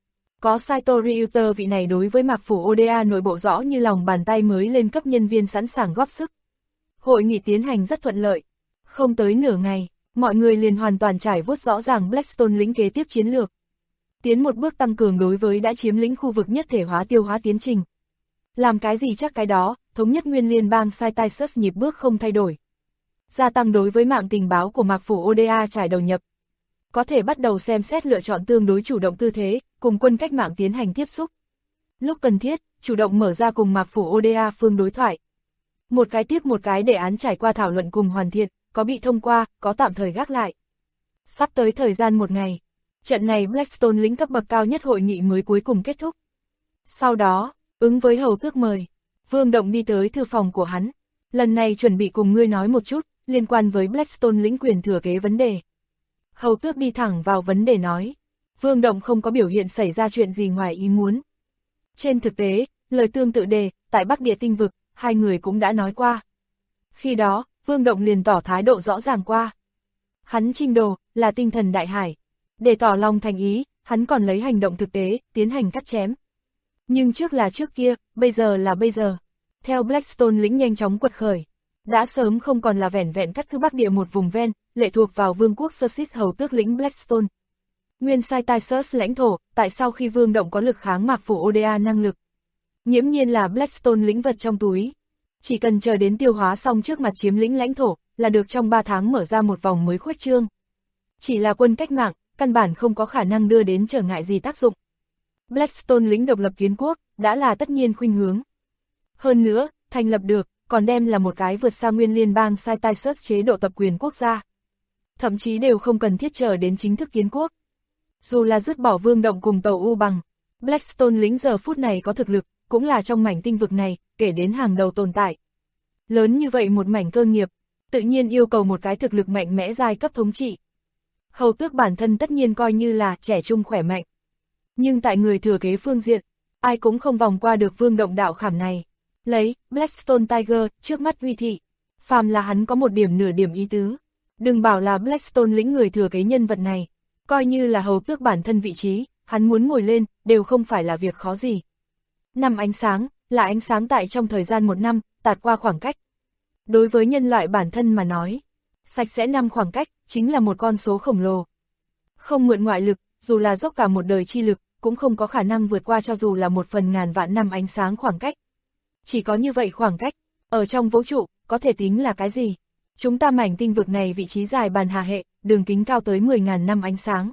Có Saito Ryuta vị này đối với Mạc Phủ Oda nội bộ rõ như lòng bàn tay mới lên cấp nhân viên sẵn sàng góp sức. Hội nghị tiến hành rất thuận lợi. Không tới nửa ngày, mọi người liền hoàn toàn trải vuốt rõ ràng Blackstone lĩnh kế tiếp chiến lược. Tiến một bước tăng cường đối với đã chiếm lĩnh khu vực nhất thể hóa tiêu hóa tiến trình. Làm cái gì chắc cái đó, thống nhất nguyên liên bang Saitaisus nhịp bước không thay đổi. Gia tăng đối với mạng tình báo của Mạc Phủ Oda trải đầu nhập. Có thể bắt đầu xem xét lựa chọn tương đối chủ động tư thế, cùng quân cách mạng tiến hành tiếp xúc. Lúc cần thiết, chủ động mở ra cùng Mạc Phủ Oda phương đối thoại. Một cái tiếp một cái đề án trải qua thảo luận cùng hoàn thiện, có bị thông qua, có tạm thời gác lại. Sắp tới thời gian một ngày, trận này Blackstone lĩnh cấp bậc cao nhất hội nghị mới cuối cùng kết thúc. Sau đó, ứng với Hầu Tước mời, Vương Động đi tới thư phòng của hắn. Lần này chuẩn bị cùng ngươi nói một chút, liên quan với Blackstone lĩnh quyền thừa kế vấn đề. Hầu Tước đi thẳng vào vấn đề nói. Vương Động không có biểu hiện xảy ra chuyện gì ngoài ý muốn. Trên thực tế, lời tương tự đề, tại Bắc Địa tinh vực, hai người cũng đã nói qua. Khi đó, Vương Động liền tỏ thái độ rõ ràng qua. Hắn trinh đồ, là tinh thần đại hải. Để tỏ lòng thành ý, hắn còn lấy hành động thực tế, tiến hành cắt chém. Nhưng trước là trước kia, bây giờ là bây giờ. Theo Blackstone lĩnh nhanh chóng quật khởi, đã sớm không còn là vẻn vẹn cắt cứ Bắc Địa một vùng ven, lệ thuộc vào Vương quốc Sussex Hầu Tước lĩnh Blackstone. Nguyên Saitaisus lãnh thổ, tại sao khi Vương Động có lực kháng Mạc Phủ Oda năng lực. Nghiễm nhiên là Blackstone lĩnh vật trong túi. Chỉ cần chờ đến tiêu hóa xong trước mặt chiếm lĩnh lãnh thổ, là được trong 3 tháng mở ra một vòng mới khuếch trương. Chỉ là quân cách mạng, căn bản không có khả năng đưa đến trở ngại gì tác dụng. Blackstone lĩnh độc lập kiến quốc, đã là tất nhiên khuynh hướng. Hơn nữa, thành lập được, còn đem là một cái vượt xa nguyên liên bang Saitaisus chế độ tập quyền quốc gia. Thậm chí đều không cần thiết chờ đến chính thức kiến quốc. Dù là dứt bỏ Vương Động cùng tàu U Bằng, Blackstone lĩnh giờ phút này có thực lực, cũng là trong mảnh tinh vực này, kể đến hàng đầu tồn tại. Lớn như vậy một mảnh cơ nghiệp, tự nhiên yêu cầu một cái thực lực mạnh mẽ giai cấp thống trị. Hầu Tước bản thân tất nhiên coi như là trẻ trung khỏe mạnh. Nhưng tại người thừa kế phương diện, ai cũng không vòng qua được Vương Động đạo khảm này. Lấy Blackstone Tiger trước mắt uy thị, phàm là hắn có một điểm nửa điểm ý tứ. Đừng bảo là Blackstone lĩnh người thừa kế nhân vật này, coi như là Hầu Tước bản thân vị trí, hắn muốn ngồi lên, đều không phải là việc khó gì. Năm ánh sáng, là ánh sáng tại trong thời gian 1 năm, tạt qua khoảng cách. Đối với nhân loại bản thân mà nói, sạch sẽ năm khoảng cách, chính là một con số khổng lồ. Không mượn ngoại lực, dù là dốc cả một đời chi lực, cũng không có khả năng vượt qua cho dù là 1/1000 vạn năm ánh sáng khoảng cách. Chỉ có như vậy khoảng cách, ở trong vũ trụ, có thể tính là cái gì? Chúng ta mảnh tinh vực này vị trí dài bàn hà hệ, đường kính cao tới 10.000 năm ánh sáng.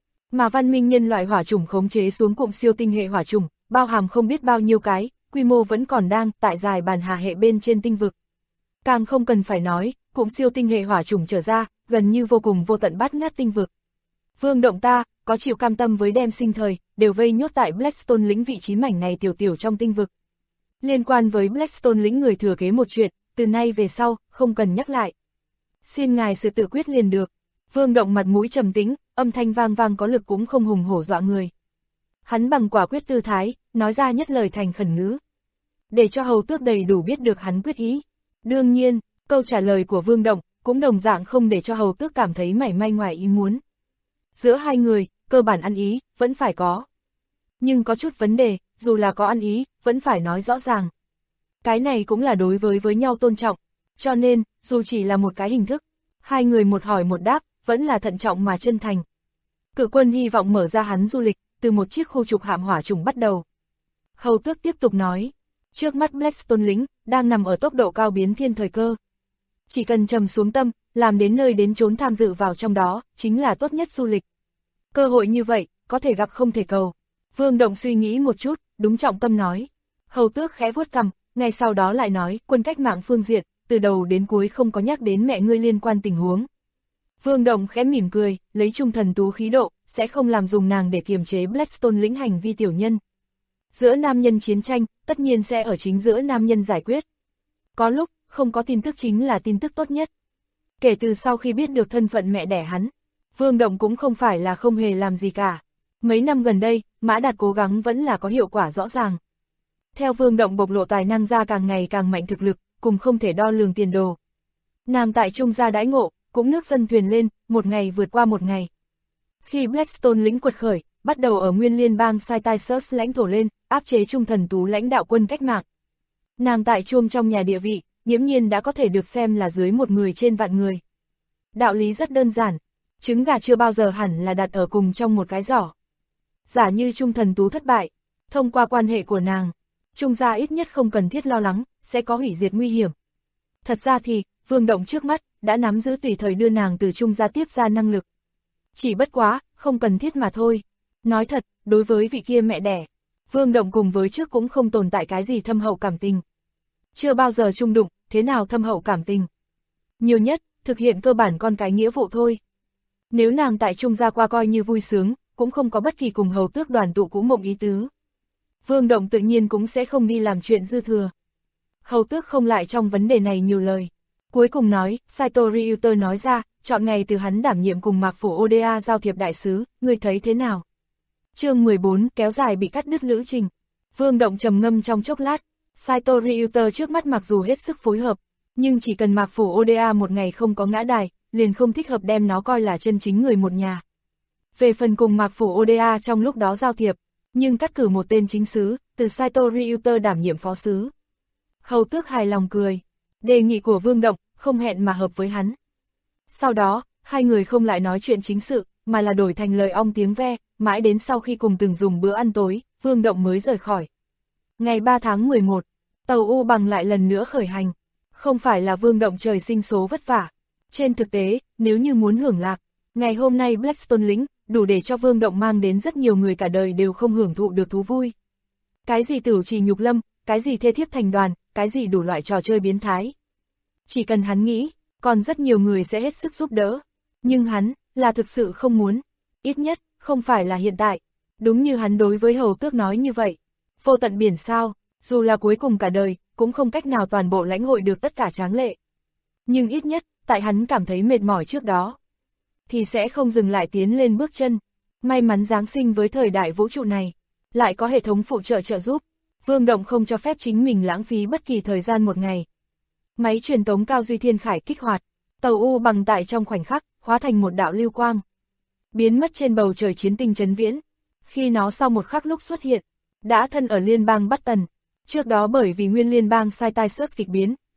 Mà văn minh nhân loại hỏa chủng khống chế xuống cụm siêu tinh hệ hỏa chủng, bao hàm không biết bao nhiêu cái, quy mô vẫn còn đang tại dài bàn hà hệ bên trên tinh vực. Càng không cần phải nói, cụm siêu tinh hệ hỏa chủng trở ra, gần như vô cùng vô tận bát ngát tinh vực. Vương Động ta, có chịu cam tâm với đem sinh thời, đều vây nhốt tại Blackstone lĩnh vị trí mảnh này tiểu tiểu trong tinh vực. Liên quan với Blackstone lĩnh người thừa kế một chuyện, từ nay về sau, không cần nhắc lại. Xin ngài sự tự quyết liền được. Vương Động mặt mũi trầm tĩnh, âm thanh vang vang có lực cũng không hùng hổ dọa người. Hắn bằng quả quyết tư thái, nói ra nhất lời thành khẩn ngữ. Để cho hầu tước đầy đủ biết được hắn quyết ý. Đương nhiên, câu trả lời của Vương Động cũng đồng dạng không để cho hầu tước cảm thấy mảy may ngoài ý muốn. Giữa hai người, cơ bản ăn ý, vẫn phải có. Nhưng có chút vấn đề, dù là có ăn ý, vẫn phải nói rõ ràng. Cái này cũng là đối với nhau tôn trọng. Cho nên, dù chỉ là một cái hình thức, hai người một hỏi một đáp, vẫn là thận trọng mà chân thành. Cự Quân hy vọng mở ra hắn du lịch, từ một chiếc khu trục hạm hỏa trùng bắt đầu. Hầu tước tiếp tục nói, trước mắt Blackstone lĩnh, đang nằm ở tốc độ cao biến thiên thời cơ. Chỉ cần trầm xuống tâm, làm đến nơi đến chốn tham dự vào trong đó, chính là tốt nhất du lịch. Cơ hội như vậy, có thể gặp không thể cầu. Vương Động suy nghĩ một chút, đúng trọng tâm nói. Hầu tước khẽ vuốt cằm, ngay sau đó lại nói, quân cách mạng phương diện, từ đầu đến cuối không có nhắc đến mẹ ngươi liên quan tình huống. Vương Động khẽ mỉm cười, lấy trung thần tú khí độ, sẽ không làm dùng nàng để kiềm chế Blackstone lĩnh hành vi tiểu nhân. Giữa nam nhân chiến tranh, tất nhiên sẽ ở chính giữa nam nhân giải quyết. Có lúc, không có tin tức chính là tin tức tốt nhất. Kể từ sau khi biết được thân phận mẹ đẻ hắn, Vương Động cũng không phải là không hề làm gì cả. Mấy năm gần đây, Mã Đạt cố gắng vẫn là có hiệu quả rõ ràng. Theo Vương Động bộc lộ tài năng ra càng ngày càng mạnh thực lực, cùng không thể đo lường tiền đồ. Nàng tại trung gia đãi ngộ, cũng nước dân thuyền lên, một ngày vượt qua một ngày. Khi Blackstone lĩnh quật khởi, bắt đầu ở nguyên liên bang Cytisus lãnh thổ lên, áp chế trung thần tú lãnh đạo quân cách mạng. Nàng tại chuông trong nhà địa vị, nghiễm nhiên đã có thể được xem là dưới một người trên vạn người. Đạo lý rất đơn giản, trứng gà chưa bao giờ hẳn là đặt ở cùng trong một cái giỏ. Giả như trung thần tú thất bại, thông qua quan hệ của nàng, trung gia ít nhất không cần thiết lo lắng, sẽ có hủy diệt nguy hiểm. Thật ra thì, Vương Động trước mắt, đã nắm giữ tùy thời đưa nàng từ trung gia tiếp ra năng lực. Chỉ bất quá, không cần thiết mà thôi. Nói thật, đối với vị kia mẹ đẻ, Vương Động cùng với trước cũng không tồn tại cái gì thâm hậu cảm tình. Chưa bao giờ chung đụng, thế nào thâm hậu cảm tình. Nhiều nhất, thực hiện cơ bản con cái nghĩa vụ thôi. Nếu nàng tại trung gia qua coi như vui sướng, cũng không có bất kỳ cùng hầu tước đoàn tụ cũ mộng ý tứ. Vương Động tự nhiên cũng sẽ không đi làm chuyện dư thừa. Hầu tước không lại trong vấn đề này nhiều lời. Cuối cùng nói, Saito Ryuter nói ra, chọn ngày từ hắn đảm nhiệm cùng Mạc Phủ Oda giao thiệp đại sứ, ngươi thấy thế nào? Chương 14 kéo dài bị cắt đứt lữ trình. Vương Động trầm ngâm trong chốc lát. Saito Ryuter trước mắt mặc dù hết sức phối hợp, nhưng chỉ cần Mạc Phủ Oda một ngày không có ngã đài, liền không thích hợp đem nó coi là chân chính người một nhà. Về phần cùng Mạc Phủ Oda trong lúc đó giao thiệp, nhưng cắt cử một tên chính sứ, từ Saito Ryuter đảm nhiệm phó sứ. Hầu tước hài lòng cười. Đề nghị của Vương Động không hẹn mà hợp với hắn. Sau đó, hai người không lại nói chuyện chính sự, mà là đổi thành lời ong tiếng ve, mãi đến sau khi cùng từng dùng bữa ăn tối, Vương Động mới rời khỏi. Ngày 3 tháng 11, tàu U Bằng lại lần nữa khởi hành. Không phải là Vương Động trời sinh số vất vả. Trên thực tế, nếu như muốn hưởng lạc, ngày hôm nay Blackstone lĩnh, đủ để cho Vương Động mang đến rất nhiều người cả đời đều không hưởng thụ được thú vui. Cái gì tửu trì nhục lâm, cái gì thê thiếp thành đoàn, cái gì đủ loại trò chơi biến thái. Chỉ cần hắn nghĩ, còn rất nhiều người sẽ hết sức giúp đỡ. Nhưng hắn, là thực sự không muốn. Ít nhất, không phải là hiện tại. Đúng như hắn đối với hầu tước nói như vậy. Vô tận biển sao, dù là cuối cùng cả đời, cũng không cách nào toàn bộ lãnh hội được tất cả tráng lệ. Nhưng ít nhất, tại hắn cảm thấy mệt mỏi trước đó, thì sẽ không dừng lại tiến lên bước chân. May mắn Giáng sinh với thời đại vũ trụ này, lại có hệ thống phụ trợ trợ giúp. Vương Động không cho phép chính mình lãng phí bất kỳ thời gian một ngày. Máy truyền tống cao duy thiên khải kích hoạt, tàu U Bằng tại trong khoảnh khắc, hóa thành một đạo lưu quang. Biến mất trên bầu trời chiến tinh trấn viễn. Khi nó sau một khắc lúc xuất hiện, đã thân ở liên bang Bắc Tần. Trước đó bởi vì nguyên liên bang Cytisus kịch biến,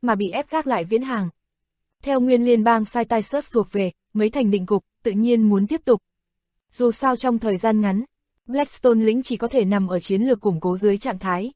mà bị ép gác lại viễn hàng. Theo nguyên liên bang Cytisus thuộc về, mấy thành định cục, tự nhiên muốn tiếp tục. Dù sao trong thời gian ngắn, Blackstone lĩnh chỉ có thể nằm ở chiến lược củng cố dưới trạng thái.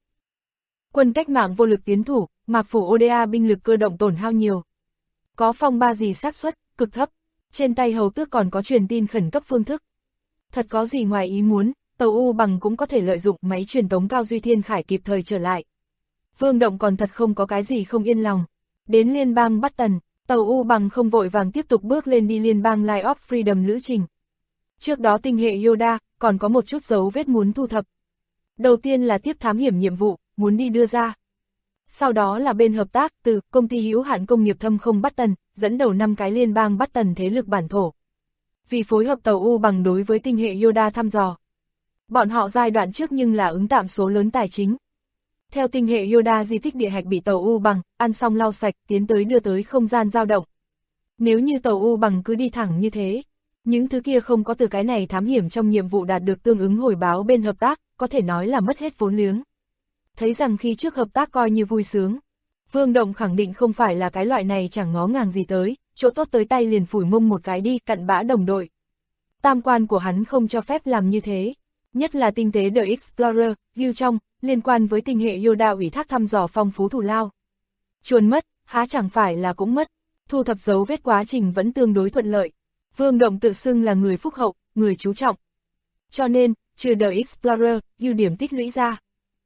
Quân cách mạng vô lực tiến thủ, Mạc Phủ Oda binh lực cơ động tổn hao nhiều. Có phong ba gì xác suất, cực thấp. Trên tay hầu tước còn có truyền tin khẩn cấp phương thức. Thật có gì ngoài ý muốn, tàu U bằng cũng có thể lợi dụng máy truyền tống Cao Duy Thiên Khải kịp thời trở lại. Vương Động còn thật không có cái gì không yên lòng. Đến liên bang Button, tàu U bằng không vội vàng tiếp tục bước lên đi liên bang Line of Freedom lữ trình. Trước đó tinh hệ Yoda còn có một chút dấu vết muốn thu thập. Đầu tiên là tiếp thám hiểm nhiệm vụ, muốn đi đưa ra. Sau đó là bên hợp tác từ công ty hữu hạn công nghiệp thâm không Button, dẫn đầu 5 cái liên bang Button thế lực bản thổ. Vì phối hợp tàu U bằng đối với tinh hệ Yoda thăm dò. Bọn họ giai đoạn trước nhưng là ứng tạm số lớn tài chính. Theo tinh hệ Yoda di tích địa hạch bị tàu U bằng, ăn xong lau sạch, tiến tới đưa tới không gian dao động. Nếu như tàu U bằng cứ đi thẳng như thế, những thứ kia không có từ cái này thám hiểm trong nhiệm vụ đạt được tương ứng hồi báo bên hợp tác, có thể nói là mất hết vốn liếng. Thấy rằng khi trước hợp tác coi như vui sướng. Vương Động khẳng định không phải là cái loại này chẳng ngó ngàng gì tới, chỗ tốt tới tay liền phủi mông một cái đi cặn bã đồng đội. Tam quan của hắn không cho phép làm như thế. Nhất là tinh tế The Explorer, view trong, liên quan với tinh hệ Yoda ủy thác thăm dò phong phú thù lao. Chuồn mất, há chẳng phải là cũng mất. Thu thập dấu vết quá trình vẫn tương đối thuận lợi. Vương Động tự xưng là người phúc hậu, người chú trọng. Cho nên, trừ The Explorer, ưu điểm tích lũy ra.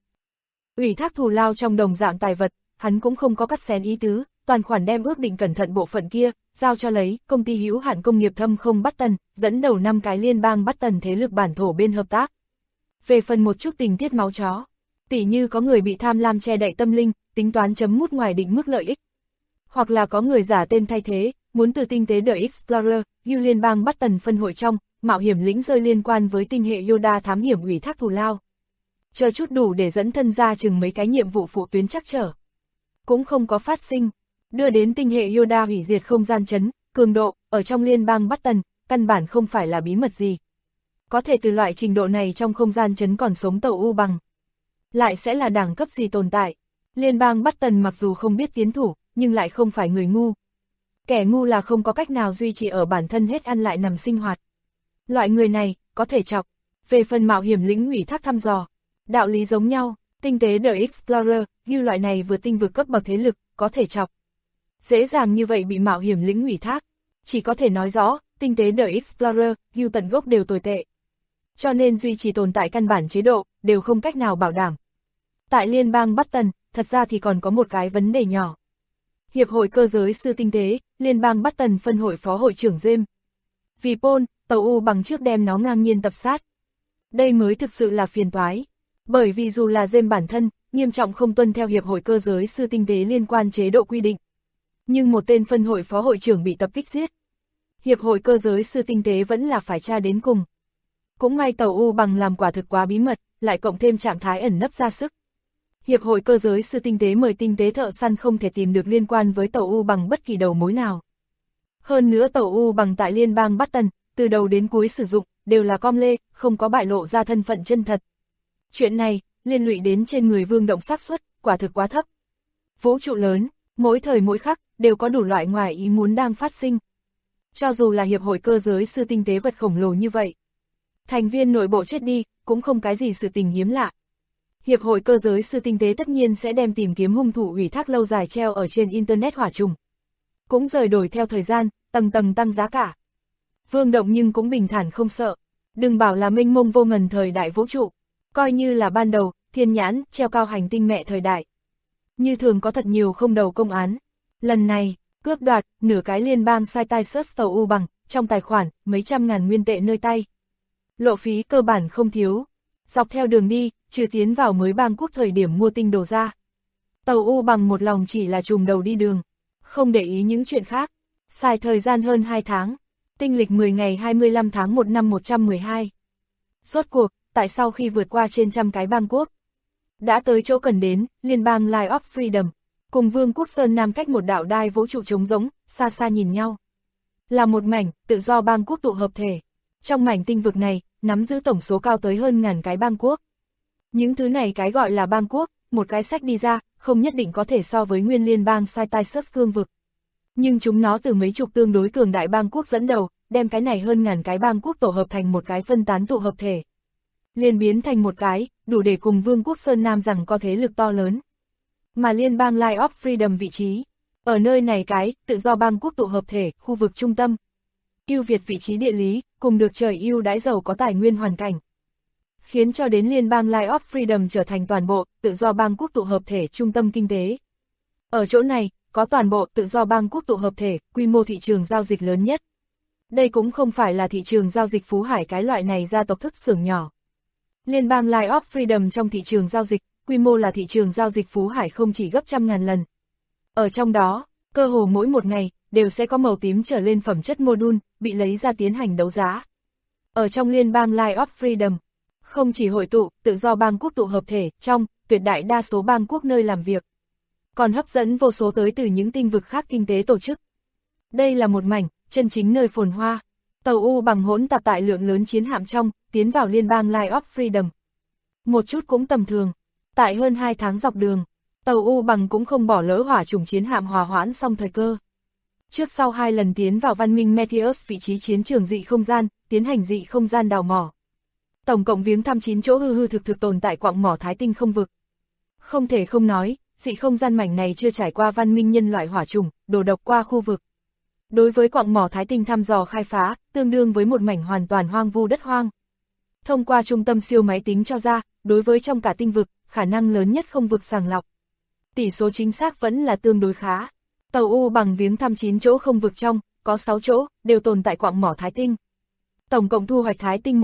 Ủy thác thù lao trong đồng dạng tài vật, hắn cũng không có cắt xén ý tứ, toàn khoản đem ước định cẩn thận bộ phận kia, giao cho lấy, công ty hữu hạn công nghiệp thâm không Button, dẫn đầu 5 cái liên bang Button thế lực bản thổ bên hợp tác. Về phần một chút tình tiết máu chó, tỉ như có người bị tham lam che đậy tâm linh, tính toán chấm mút ngoài định mức lợi ích. Hoặc là có người giả tên thay thế, muốn từ tinh tế The Explorer, như liên bang Button phân hội trong, mạo hiểm lĩnh rơi liên quan với tinh hệ Yoda thám hiểm ủy thác thù lao. Chờ chút đủ để dẫn thân ra chừng mấy cái nhiệm vụ phụ tuyến chắc trở. Cũng không có phát sinh, đưa đến tinh hệ Yoda hủy diệt không gian chấn, cường độ, ở trong liên bang Button, căn bản không phải là bí mật gì. Có thể từ loại trình độ này trong không gian chấn còn sống tàu U bằng. Lại sẽ là đẳng cấp gì tồn tại. Liên bang Button mặc dù không biết tiến thủ, nhưng lại không phải người ngu. Kẻ ngu là không có cách nào duy trì ở bản thân hết ăn lại nằm sinh hoạt. Loại người này, có thể chọc. Về phần mạo hiểm lĩnh ủy thác thăm dò, đạo lý giống nhau, tinh tế The Explorer, như loại này vừa tinh vực cấp bậc thế lực, có thể chọc. Dễ dàng như vậy bị mạo hiểm lĩnh ủy thác. Chỉ có thể nói rõ, tinh tế The Explorer, như tận gốc đều tồi tệ. Cho nên duy trì tồn tại căn bản chế độ, đều không cách nào bảo đảm. Tại liên bang Button, thật ra thì còn có một cái vấn đề nhỏ. Hiệp hội cơ giới sư tinh tế, liên bang Button phân hội phó hội trưởng James. Vì Paul, tàu U bằng trước đem nó ngang nhiên tập sát. Đây mới thực sự là phiền toái. Bởi vì dù là James bản thân, nghiêm trọng không tuân theo hiệp hội cơ giới sư tinh tế liên quan chế độ quy định. Nhưng một tên phân hội phó hội trưởng bị tập kích giết. Hiệp hội cơ giới sư tinh tế vẫn là phải tra đến cùng. Cũng may tàu U bằng làm quả thực quá bí mật, lại cộng thêm trạng thái ẩn nấp ra sức. Hiệp hội cơ giới sư tinh tế mời tinh tế thợ săn không thể tìm được liên quan với tàu U bằng bất kỳ đầu mối nào. Hơn nữa tàu U bằng tại liên bang Button, từ đầu đến cuối sử dụng, đều là com lê, không có bại lộ ra thân phận chân thật. Chuyện này, liên lụy đến trên người Vương Động xác suất, quả thực quá thấp. Vũ trụ lớn, mỗi thời mỗi khắc, đều có đủ loại ngoài ý muốn đang phát sinh. Cho dù là hiệp hội cơ giới sư tinh tế vật khổng lồ như vậy. Thành viên nội bộ chết đi, cũng không cái gì sự tình hiếm lạ. Hiệp hội cơ giới sư tinh tế tất nhiên sẽ đem tìm kiếm hung thủ ủy thác lâu dài treo ở trên Internet hỏa trùng. Cũng rời đổi theo thời gian, tầng tầng tăng giá cả. Vương Động nhưng cũng bình thản không sợ. Đừng bảo là mênh mông vô ngần thời đại vũ trụ. Coi như là ban đầu, thiên nhãn, treo cao hành tinh mẹ thời đại. Như thường có thật nhiều không đầu công án. Lần này, cướp đoạt, nửa cái liên bang Cytisus tàu U bằng, trong tài khoản, mấy trăm ngàn nguyên tệ nơi tay. Lộ phí cơ bản không thiếu. Dọc theo đường đi, trừ tiến vào mới bang quốc thời điểm mua tinh đồ ra. Tàu U bằng một lòng chỉ là trùm đầu đi đường. Không để ý những chuyện khác. Xài thời gian hơn 2 tháng. Tinh lịch 10 ngày 25 tháng 1 năm 112. Rốt cuộc, tại sau khi vượt qua trên trăm cái bang quốc. Đã tới chỗ cần đến, liên bang Line of Freedom. Cùng Vương quốc Sơn Nam cách một đạo đai vũ trụ trống rỗng, xa xa nhìn nhau. Là một mảnh, tự do bang quốc tụ hợp thể. Trong mảnh tinh vực này, nắm giữ tổng số cao tới hơn ngàn cái bang quốc. Những thứ này cái gọi là bang quốc, một cái sách đi ra, không nhất định có thể so với nguyên liên bang Cytisus cương vực. Nhưng chúng nó từ mấy chục tương đối cường đại bang quốc dẫn đầu, đem cái này hơn ngàn cái bang quốc tổ hợp thành một cái phân tán tụ hợp thể. Liên biến thành một cái, đủ để cùng Vương quốc Sơn Nam rằng có thế lực to lớn. Mà liên bang Line of Freedom vị trí, ở nơi này cái, tự do bang quốc tụ hợp thể, khu vực trung tâm. Ưu việt vị trí địa lý, cùng được trời ưu đãi giàu có tài nguyên hoàn cảnh. Khiến cho đến liên bang Line of Freedom trở thành toàn bộ, tự do bang quốc tụ hợp thể trung tâm kinh tế. Ở chỗ này, có toàn bộ tự do bang quốc tụ hợp thể, quy mô thị trường giao dịch lớn nhất. Đây cũng không phải là thị trường giao dịch Phú Hải cái loại này gia tộc thức xưởng nhỏ. Liên bang Line of Freedom trong thị trường giao dịch, quy mô là thị trường giao dịch Phú Hải không chỉ gấp trăm ngàn lần. Ở trong đó, cơ hồ mỗi một ngày, đều sẽ có màu tím trở lên phẩm chất module, bị lấy ra tiến hành đấu giá. Ở trong liên bang Line of Freedom, không chỉ hội tụ, tự do bang quốc tụ hợp thể, trong, tuyệt đại đa số bang quốc nơi làm việc, còn hấp dẫn vô số tới từ những tinh vực khác kinh tế tổ chức. Đây là một mảnh, chân chính nơi phồn hoa. Tàu U bằng hỗn tạp tại lượng lớn chiến hạm trong, tiến vào liên bang Line of Freedom. Một chút cũng tầm thường. Tại hơn 2 tháng dọc đường, tàu U bằng cũng không bỏ lỡ hỏa chủng chiến hạm hòa hoãn xong thời cơ. Trước sau 2 lần tiến vào văn minh Meteus vị trí chiến trường dị không gian, tiến hành dị không gian đào mỏ. Tổng cộng viếng thăm 9 chỗ hư hư thực tồn tại quặng mỏ Thái Tinh không vực. Không thể không nói, dị không gian mảnh này chưa trải qua văn minh nhân loại hỏa chủng, đổ độc qua khu vực. Đối với quặng mỏ Thái Tinh thăm dò khai phá, tương đương với một mảnh hoàn toàn hoang vu đất hoang. Thông qua trung tâm siêu máy tính cho ra, đối với trong cả tinh vực, khả năng lớn nhất không vực sàng lọc. Tỷ số chính xác vẫn là tương đối khá. Tàu U bằng viếng thăm 9 chỗ không vực trong, có 6 chỗ, đều tồn tại quặng mỏ Thái Tinh. Tổng cộng thu hoạch Thái Tinh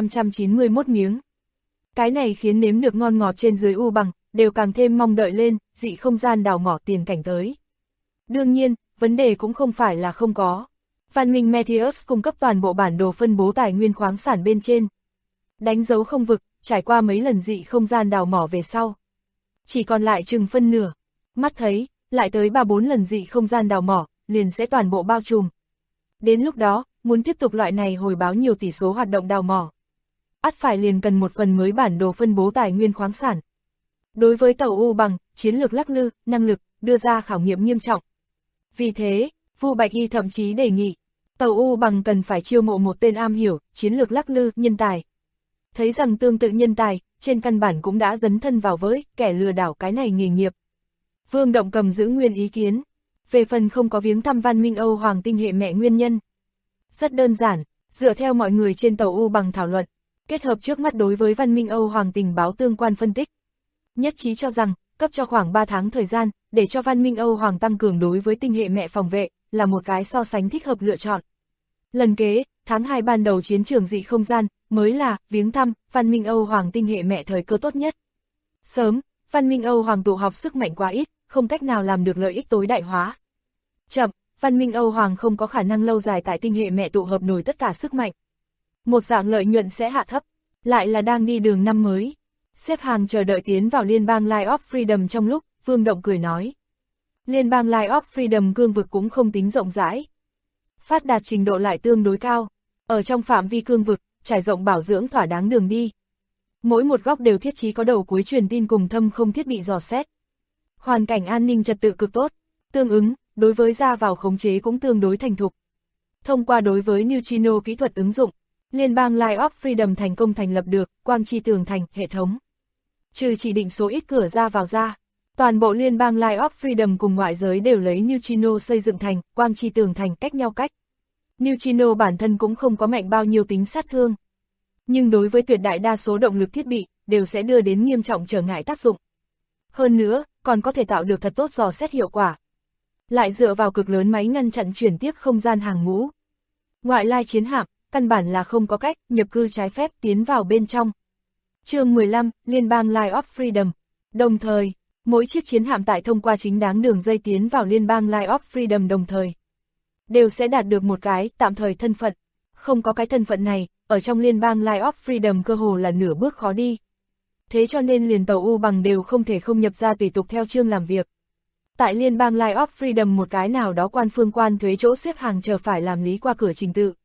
1591 miếng. Cái này khiến nếm được ngon ngọt trên dưới U bằng, đều càng thêm mong đợi lên, dị không gian đào mỏ tiền cảnh tới. Đương nhiên, vấn đề cũng không phải là không có. Văn minh Meteus cung cấp toàn bộ bản đồ phân bố tài nguyên khoáng sản bên trên. Đánh dấu không vực, trải qua mấy lần dị không gian đào mỏ về sau. Chỉ còn lại chừng phân nửa. Mắt thấy, lại tới 3-4 lần dị không gian đào mỏ, liền sẽ toàn bộ bao trùm. Đến lúc đó, muốn tiếp tục loại này hồi báo nhiều tỷ số hoạt động đào mỏ, ắt phải liền cần một phần mới bản đồ phân bố tài nguyên khoáng sản. Đối với tàu U bằng, chiến lược lắc lư, năng lực, đưa ra khảo nghiệm nghiêm trọng. Vì thế, Vu Bạch Y thậm chí đề nghị, tàu U bằng cần phải chiêu mộ một tên am hiểu, chiến lược lắc lư, nhân tài. Thấy rằng tương tự nhân tài, trên căn bản cũng đã dấn thân vào với kẻ lừa đảo cái này nghề nghiệp. Vương Động Cầm giữ nguyên ý kiến. Về phần không có viếng thăm văn minh Âu Hoàng tinh hệ mẹ nguyên nhân. Rất đơn giản, dựa theo mọi người trên tàu U bằng thảo luận, kết hợp trước mắt đối với văn minh Âu Hoàng tình báo tương quan phân tích. Nhất trí cho rằng, cấp cho khoảng 3 tháng thời gian, để cho văn minh Âu Hoàng tăng cường đối với tinh hệ mẹ phòng vệ, là một cái so sánh thích hợp lựa chọn. Lần kế, tháng 2 ban đầu chiến trường dị không gian, mới là, viếng thăm, văn minh Âu Hoàng tinh hệ mẹ thời cơ tốt nhất. Sớm, văn minh Âu Hoàng tụ họp sức mạnh quá ít, không cách nào làm được lợi ích tối đại hóa. Chậm, văn minh Âu Hoàng không có khả năng lâu dài tại tinh hệ mẹ tụ hợp nổi tất cả sức mạnh. Một dạng lợi nhuận sẽ hạ thấp, lại là đang đi đường năm mới. Xếp hàng chờ đợi tiến vào liên bang Line of Freedom trong lúc, Vương Động cười nói. Liên bang Line of Freedom cương vực cũng không tính rộng rãi. Phát đạt trình độ lại tương đối cao. Ở trong phạm vi cương vực, trải rộng bảo dưỡng thỏa đáng đường đi. Mỗi một góc đều thiết trí có đầu cuối truyền tin cùng thâm không thiết bị dò xét. Hoàn cảnh an ninh trật tự cực tốt. Tương ứng, đối với ra vào khống chế cũng tương đối thành thục. Thông qua đối với neutrino kỹ thuật ứng dụng, liên bang Line of Freedom thành công thành lập được quang chi tường thành hệ thống. Trừ chỉ định số ít cửa ra vào ra, toàn bộ liên bang Line of Freedom cùng ngoại giới đều lấy neutrino xây dựng thành quang chi tường thành cách nhau cách. Neutrino bản thân cũng không có mạnh bao nhiêu tính sát thương. Nhưng đối với tuyệt đại đa số động lực thiết bị, đều sẽ đưa đến nghiêm trọng trở ngại tác dụng. Hơn nữa, còn có thể tạo được thật tốt dò xét hiệu quả. Lại dựa vào cực lớn máy ngăn chặn chuyển tiếp không gian hàng ngũ. Ngoại lai chiến hạm, căn bản là không có cách nhập cư trái phép tiến vào bên trong. Chương 15, Liên bang Line of Freedom. Đồng thời, mỗi chiếc chiến hạm tại thông qua chính đáng đường dây tiến vào Liên bang Line of Freedom đồng thời, đều sẽ đạt được một cái tạm thời thân phận. Không có cái thân phận này, ở trong Liên bang Line of Freedom cơ hồ là nửa bước khó đi. Thế cho nên liền tàu U bằng đều không thể không nhập ra tùy tục theo chương làm việc. Tại Liên bang Line of Freedom một cái nào đó quan phương quan thuế chỗ xếp hàng chờ phải làm lý qua cửa trình tự.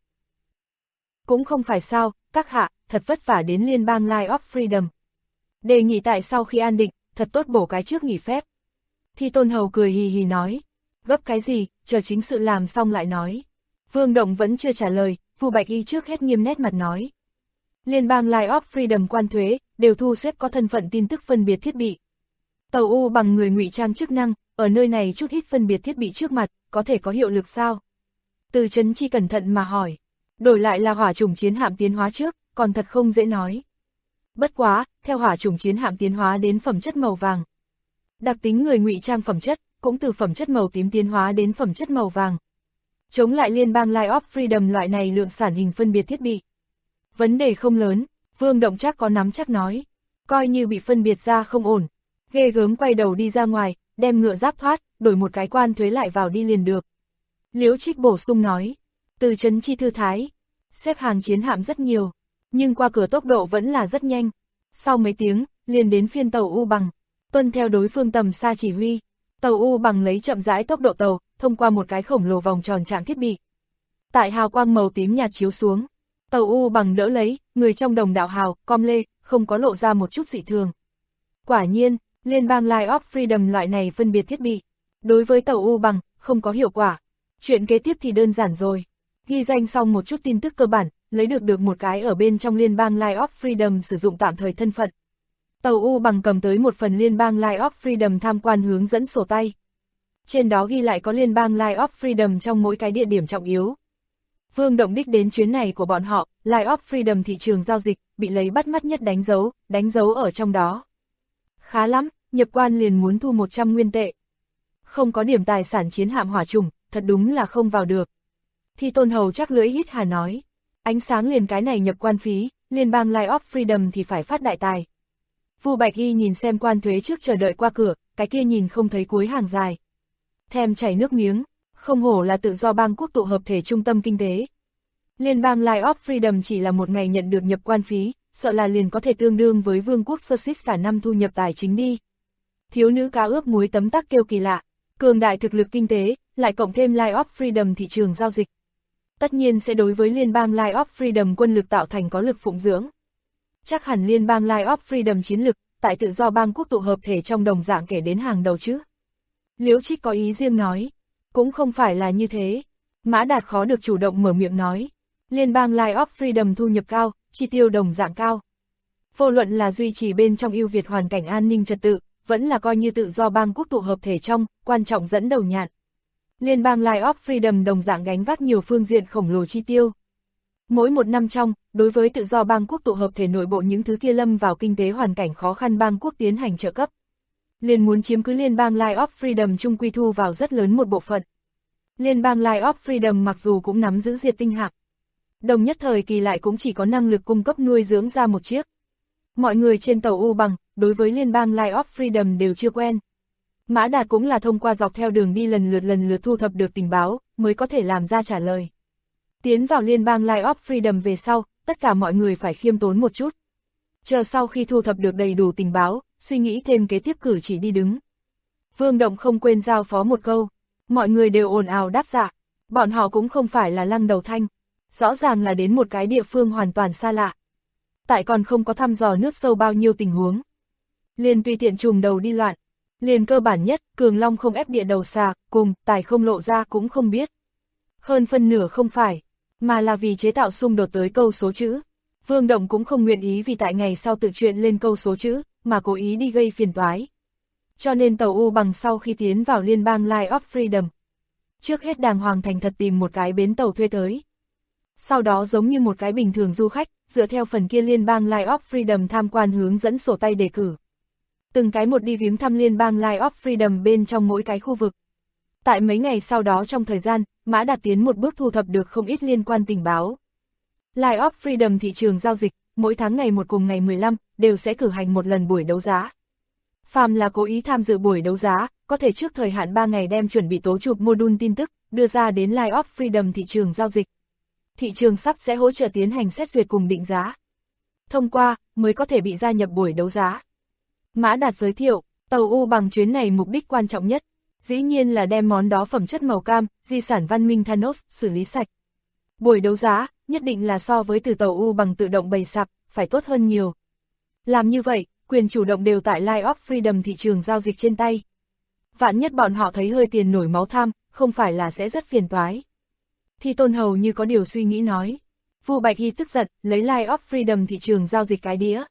Cũng không phải sao, các hạ, thật vất vả đến Liên bang Line of Freedom. Đề nghị tại sau khi an định, thật tốt bổ cái trước nghỉ phép. Thi Tôn Hầu cười hì hì nói. Gấp cái gì, chờ chính sự làm xong lại nói. Vương Động vẫn chưa trả lời, Vu Bạch Y trước hết nghiêm nét mặt nói. Liên bang Line of Freedom quan thuế, đều thu xếp có thân phận tin tức phân biệt thiết bị. Tàu U bằng người ngụy trang chức năng, ở nơi này chút ít phân biệt thiết bị trước mặt, có thể có hiệu lực sao? Từ Chấn Chi cẩn thận mà hỏi. Đổi lại là hỏa chủng chiến hạm tiến hóa trước, còn thật không dễ nói. Bất quá, theo hỏa chủng chiến hạm tiến hóa đến phẩm chất màu vàng. Đặc tính người ngụy trang phẩm chất, cũng từ phẩm chất màu tím tiến hóa đến phẩm chất màu vàng. Chống lại liên bang Line of Freedom loại này lượng sản hình phân biệt thiết bị. Vấn đề không lớn, Vương Động chắc có nắm chắc nói. Coi như bị phân biệt ra không ổn. Ghê gớm quay đầu đi ra ngoài, đem ngựa giáp thoát, đổi một cái quan thuế lại vào đi liền được. Liễu Trích bổ sung nói. Từ Chấn Chi thư thái. Xếp hàng chiến hạm rất nhiều, nhưng qua cửa tốc độ vẫn là rất nhanh. Sau mấy tiếng, liền đến phiên tàu U bằng. Tuân theo đối phương tầm xa chỉ huy. Tàu U bằng lấy chậm rãi tốc độ tàu, thông qua một cái khổng lồ vòng tròn trạng thiết bị. Tại hào quang màu tím nhạt chiếu xuống, tàu U bằng đỡ lấy, người trong đồng đạo hào, com lê, không có lộ ra một chút dị thường. Quả nhiên, liên bang Line of Freedom loại này phân biệt thiết bị. Đối với tàu U bằng, không có hiệu quả. Chuyện kế tiếp thì đơn giản rồi. Ghi danh xong một chút tin tức cơ bản, lấy được một cái ở bên trong liên bang Line of Freedom sử dụng tạm thời thân phận. Tàu U bằng cầm tới một phần liên bang Line of Freedom tham quan hướng dẫn sổ tay. Trên đó ghi lại có liên bang Line of Freedom trong mỗi cái địa điểm trọng yếu. Vương Động đích đến chuyến này của bọn họ, Line of Freedom thị trường giao dịch, bị lấy bắt mắt nhất đánh dấu ở trong đó. Khá lắm, nhập quan liền muốn thu 100 nguyên tệ. Không có điểm tài sản chiến hạm hỏa chủng, thật đúng là không vào được. Thi Tôn Hầu chắc lưỡi hít hà nói. Ánh sáng liền cái này nhập quan phí, liên bang Line of Freedom thì phải phát đại tài. Vu Bạch Y nhìn xem quan thuế trước chờ đợi qua cửa, cái kia nhìn không thấy cuối hàng dài. Thèm chảy nước miếng, không hổ là tự do bang quốc tụ hợp thể trung tâm kinh tế. Liên bang Line of Freedom chỉ là một ngày nhận được nhập quan phí, sợ là liền có thể tương đương với vương quốc Sussex cả năm thu nhập tài chính đi. Thiếu nữ cá ướp muối tấm tắc kêu kỳ lạ, cường đại thực lực kinh tế, lại cộng thêm Line of Freedom thị trường giao dịch. Tất nhiên sẽ đối với liên bang Line of Freedom quân lực tạo thành có lực phụng dưỡng. Chắc hẳn liên bang Line of Freedom chiến lực, tại tự do bang quốc tụ hợp thể trong đồng dạng kể đến hàng đầu chứ. Liễu Trích có ý riêng nói, cũng không phải là như thế. Mã Đạt khó được chủ động mở miệng nói, liên bang Line of Freedom thu nhập cao, chi tiêu đồng dạng cao. Vô luận là duy trì bên trong ưu việt hoàn cảnh an ninh trật tự, vẫn là coi như tự do bang quốc tụ hợp thể trong, quan trọng dẫn đầu nhạn. Liên bang Line of Freedom đồng dạng gánh vác nhiều phương diện khổng lồ chi tiêu. Mỗi một năm trong, đối với tự do bang quốc tụ hợp thể nội bộ những thứ kia lâm vào kinh tế hoàn cảnh khó khăn bang quốc tiến hành trợ cấp. Liền muốn chiếm cứ liên bang Line of Freedom chung quy thu vào rất lớn một bộ phận. Liên bang Line of Freedom mặc dù cũng nắm giữ diệt tinh hạm, đồng nhất thời kỳ lại cũng chỉ có năng lực cung cấp nuôi dưỡng ra một chiếc. Mọi người trên tàu U bằng, đối với liên bang Line of Freedom đều chưa quen. Mã Đạt cũng là thông qua dọc theo đường đi lần lượt thu thập được tình báo, mới có thể làm ra trả lời. Tiến vào liên bang Line of Freedom về sau, tất cả mọi người phải khiêm tốn một chút. Chờ sau khi thu thập được đầy đủ tình báo, suy nghĩ thêm kế tiếp cử chỉ đi đứng. Vương Động không quên giao phó một câu, mọi người đều ồn ào đáp dạ, bọn họ cũng không phải là Lăng Đầu Thanh, rõ ràng là đến một cái địa phương hoàn toàn xa lạ. Tại còn không có thăm dò nước sâu bao nhiêu tình huống. Liền tùy tiện trùm đầu đi loạn, liền cơ bản nhất, Cường Long không ép địa đầu xà, cùng, tài không lộ ra cũng không biết. Hơn phân nửa không phải, mà là vì chế tạo xung đột tới câu số chữ. Vương Động cũng không nguyện ý vì tại ngày sau tự chuyện lên câu số chữ, mà cố ý đi gây phiền toái. Cho nên tàu U bằng sau khi tiến vào liên bang Line of Freedom, trước hết đàng hoàng thành thật tìm một cái bến tàu thuê tới. Sau đó giống như một cái bình thường du khách, dựa theo phần kia liên bang Line of Freedom tham quan hướng dẫn sổ tay đề cử. Từng cái một đi viếng thăm liên bang Line of Freedom bên trong mỗi cái khu vực. Tại mấy ngày sau đó trong thời gian, Mã Đạt tiến một bước thu thập được không ít liên quan tình báo. Line of Freedom thị trường giao dịch, mỗi tháng ngày 1 cùng ngày 15, đều sẽ cử hành một lần buổi đấu giá. Phàm là cố ý tham dự buổi đấu giá, có thể trước thời hạn 3 ngày đem chuẩn bị tố chụp module tin tức, đưa ra đến Line of Freedom thị trường giao dịch. Thị trường sắp sẽ hỗ trợ tiến hành xét duyệt cùng định giá. Thông qua, mới có thể bị gia nhập buổi đấu giá. Mã Đạt giới thiệu, tàu U bằng chuyến này mục đích quan trọng nhất, dĩ nhiên là đem món đó phẩm chất màu cam, di sản văn minh Thanos, xử lý sạch. Buổi đấu giá, nhất định là so với từ tàu U bằng tự động bày sạp, phải tốt hơn nhiều. Làm như vậy, quyền chủ động đều tại Line of Freedom thị trường giao dịch trên tay. Vạn nhất bọn họ thấy hơi tiền nổi máu tham, không phải là sẽ rất phiền toái. Thi Tôn hầu như có điều suy nghĩ nói. Vu Bạch Hy tức giận, lấy Light of Freedom thị trường giao dịch cái đĩa.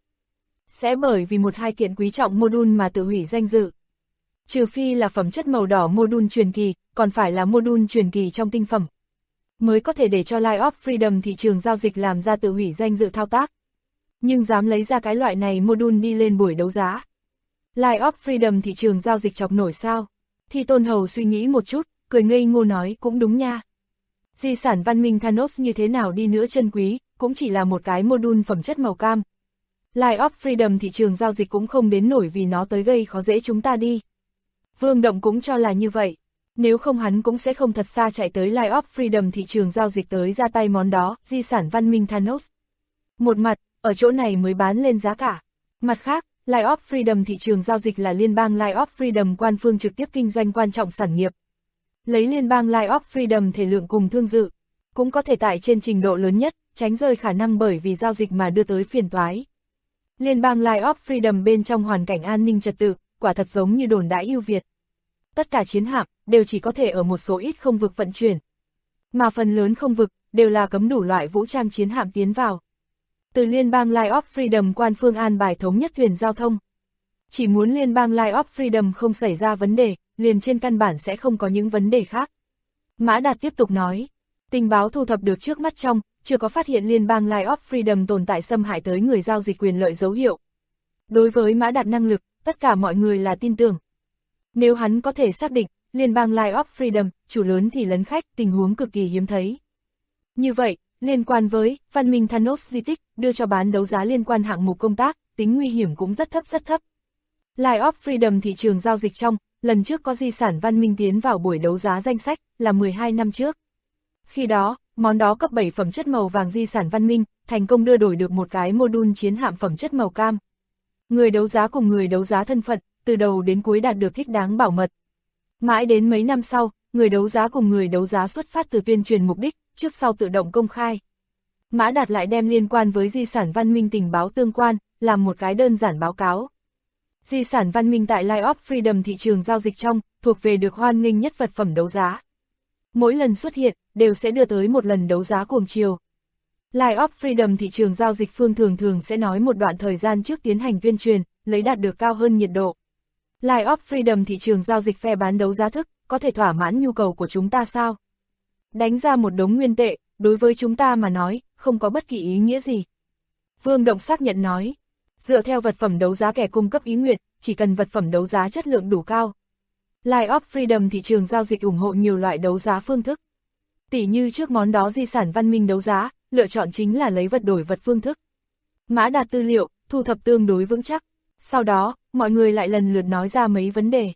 Sẽ bởi vì một hai kiện quý trọng module mà tự hủy danh dự. Trừ phi là phẩm chất màu đỏ module truyền kỳ, còn phải là module truyền kỳ trong tinh phẩm. Mới có thể để cho Light of Freedom thị trường giao dịch làm ra tự hủy danh dự thao tác. Nhưng dám lấy ra cái loại này module đi lên buổi đấu giá. Light of Freedom thị trường giao dịch chọc nổi sao? Thi Tôn hầu suy nghĩ một chút, cười ngây ngô nói cũng đúng nha. Di sản văn minh Thanos như thế nào đi nữa chân quý, cũng chỉ là một cái module phẩm chất màu cam. Light of Freedom thị trường giao dịch cũng không đến nổi vì nó tới gây khó dễ chúng ta đi. Vương Động cũng cho là như vậy. Nếu không hắn cũng sẽ không thật xa chạy tới Light of Freedom thị trường giao dịch tới ra tay món đó, di sản văn minh Thanos. Một mặt, ở chỗ này mới bán lên giá cả. Mặt khác, Light of Freedom thị trường giao dịch là liên bang Light of Freedom quan phương trực tiếp kinh doanh quan trọng sản nghiệp. Lấy liên bang Light of Freedom thể lượng cùng thương dự, cũng có thể tại trên trình độ lớn nhất, tránh rơi khả năng bởi vì giao dịch mà đưa tới phiền toái. Liên bang Light of Freedom bên trong hoàn cảnh an ninh trật tự, quả thật giống như đồn đại ưu việt. Tất cả chiến hạm đều chỉ có thể ở một số ít không vực vận chuyển. Mà phần lớn không vực đều là cấm đủ loại vũ trang chiến hạm tiến vào. Từ liên bang Light of Freedom quan phương an bài thống nhất thuyền giao thông. Chỉ muốn liên bang Light of Freedom không xảy ra vấn đề, liền trên căn bản sẽ không có những vấn đề khác. Mã Đạt tiếp tục nói, tình báo thu thập được trước mắt trong, chưa có phát hiện liên bang Light of Freedom tồn tại xâm hại tới người giao dịch quyền lợi dấu hiệu. Đối với Mã Đạt năng lực, tất cả mọi người là tin tưởng. Nếu hắn có thể xác định, liên bang Light of Freedom, chủ lớn thì lấn khách, tình huống cực kỳ hiếm thấy. Như vậy, liên quan với văn minh Thanos di tích, đưa cho bán đấu giá liên quan hạng mục công tác, tính nguy hiểm cũng rất thấp rất thấp. Light of Freedom thị trường giao dịch trong, lần trước có di sản văn minh tiến vào buổi đấu giá danh sách, là 12 năm trước. Khi đó, món đó cấp 7 phẩm chất màu vàng di sản văn minh, thành công đưa đổi được một cái module chiến hạm phẩm chất màu cam. Người đấu giá cùng người đấu giá thân phận, từ đầu đến cuối đạt được thích đáng bảo mật. Mãi đến mấy năm sau, người đấu giá cùng người đấu giá xuất phát từ tuyên truyền mục đích, trước sau tự động công khai. Mã Đạt lại đem liên quan với di sản văn minh tình báo tương quan, làm một cái đơn giản báo cáo. Di sản văn minh tại Light of Freedom thị trường giao dịch trong, thuộc về được hoan nghênh nhất vật phẩm đấu giá. Mỗi lần xuất hiện, đều sẽ đưa tới một lần đấu giá cùng chiều. Light of Freedom thị trường giao dịch phương thường sẽ nói một đoạn thời gian trước tiến hành tuyên truyền, lấy đạt được cao hơn nhiệt độ. Light of Freedom thị trường giao dịch phe bán đấu giá thức, có thể thỏa mãn nhu cầu của chúng ta sao? Đánh ra một đống nguyên tệ, đối với chúng ta mà nói, không có bất kỳ ý nghĩa gì. Vương Động xác nhận nói, dựa theo vật phẩm đấu giá kẻ cung cấp ý nguyện, chỉ cần vật phẩm đấu giá chất lượng đủ cao. Light of Freedom thị trường giao dịch ủng hộ nhiều loại đấu giá phương thức. Tỉ như trước món đó di sản văn minh đấu giá, lựa chọn chính là lấy vật đổi vật phương thức. Mã Đạt tư liệu, thu thập tương đối vững chắc. Sau đó, mọi người lại lần lượt nói ra mấy vấn đề.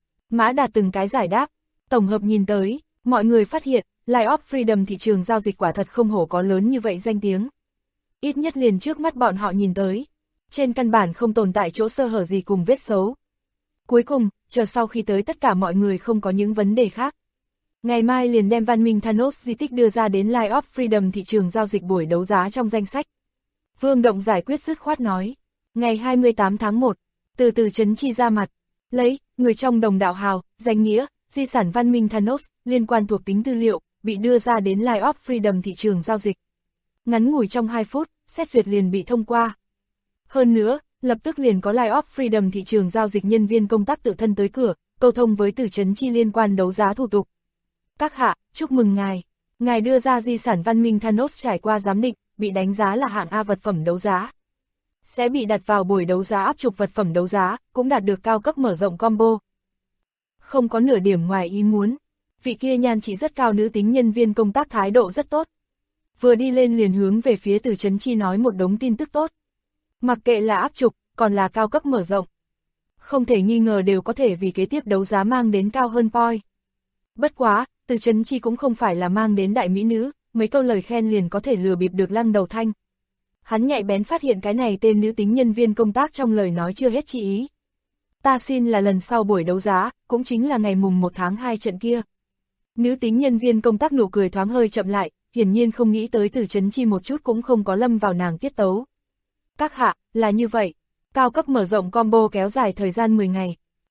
Mã Đạt từng cái giải đáp, tổng hợp nhìn tới, mọi người phát hiện, Light of Freedom thị trường giao dịch quả thật không hổ có lớn như vậy danh tiếng. Ít nhất liền trước mắt bọn họ nhìn tới. Trên căn bản không tồn tại chỗ sơ hở gì cùng vết xấu. Cuối cùng, chờ sau khi tới tất cả mọi người không có những vấn đề khác. Ngày mai liền đem văn minh Thanos di tích đưa ra đến Light of Freedom thị trường giao dịch buổi đấu giá trong danh sách. Vương Động giải quyết dứt khoát nói. Ngày 28 tháng 1, từ Trấn Chi ra mặt, lấy, người trong đồng đạo hào, danh nghĩa, di sản văn minh Thanos, liên quan thuộc tính tư liệu, bị đưa ra đến Light of Freedom thị trường giao dịch. Ngắn ngủi trong 2 phút, xét duyệt liền bị thông qua. Hơn nữa, lập tức liền có Light of Freedom thị trường giao dịch nhân viên công tác tự thân tới cửa, câu thông với Từ Trấn Chi liên quan đấu giá thủ tục. Các hạ, chúc mừng ngài. Ngài đưa ra di sản văn minh Thanos trải qua giám định, bị đánh giá là hạng A vật phẩm đấu giá. Sẽ bị đặt vào buổi đấu giá áp trục vật phẩm đấu giá, cũng đạt được cao cấp mở rộng combo. Không có nửa điểm ngoài ý muốn. Vị kia nhan trị rất cao nữ tính nhân viên công tác thái độ rất tốt. Vừa đi lên liền hướng về phía Từ Trấn Chi nói một đống tin tức tốt. Mặc kệ là áp trục, còn là cao cấp mở rộng. Không thể nghi ngờ đều có thể vì kế tiếp đấu giá mang đến cao hơn point. Bất quá, Từ Trấn Chi cũng không phải là mang đến đại mỹ nữ, mấy câu lời khen liền có thể lừa bịp được Lăng Đầu Thanh. Hắn nhạy bén phát hiện cái này tên nữ tính nhân viên công tác trong lời nói chưa hết chi ý. Ta xin là lần sau buổi đấu giá, cũng chính là ngày mùng 1 tháng 2 trận kia. Nữ tính nhân viên công tác nụ cười thoáng hơi chậm lại, hiển nhiên không nghĩ tới Từ Trấn Chi một chút cũng không có lâm vào nàng tiết tấu. Các hạ, là như vậy. Cao cấp mở rộng combo kéo dài thời gian 10 ngày.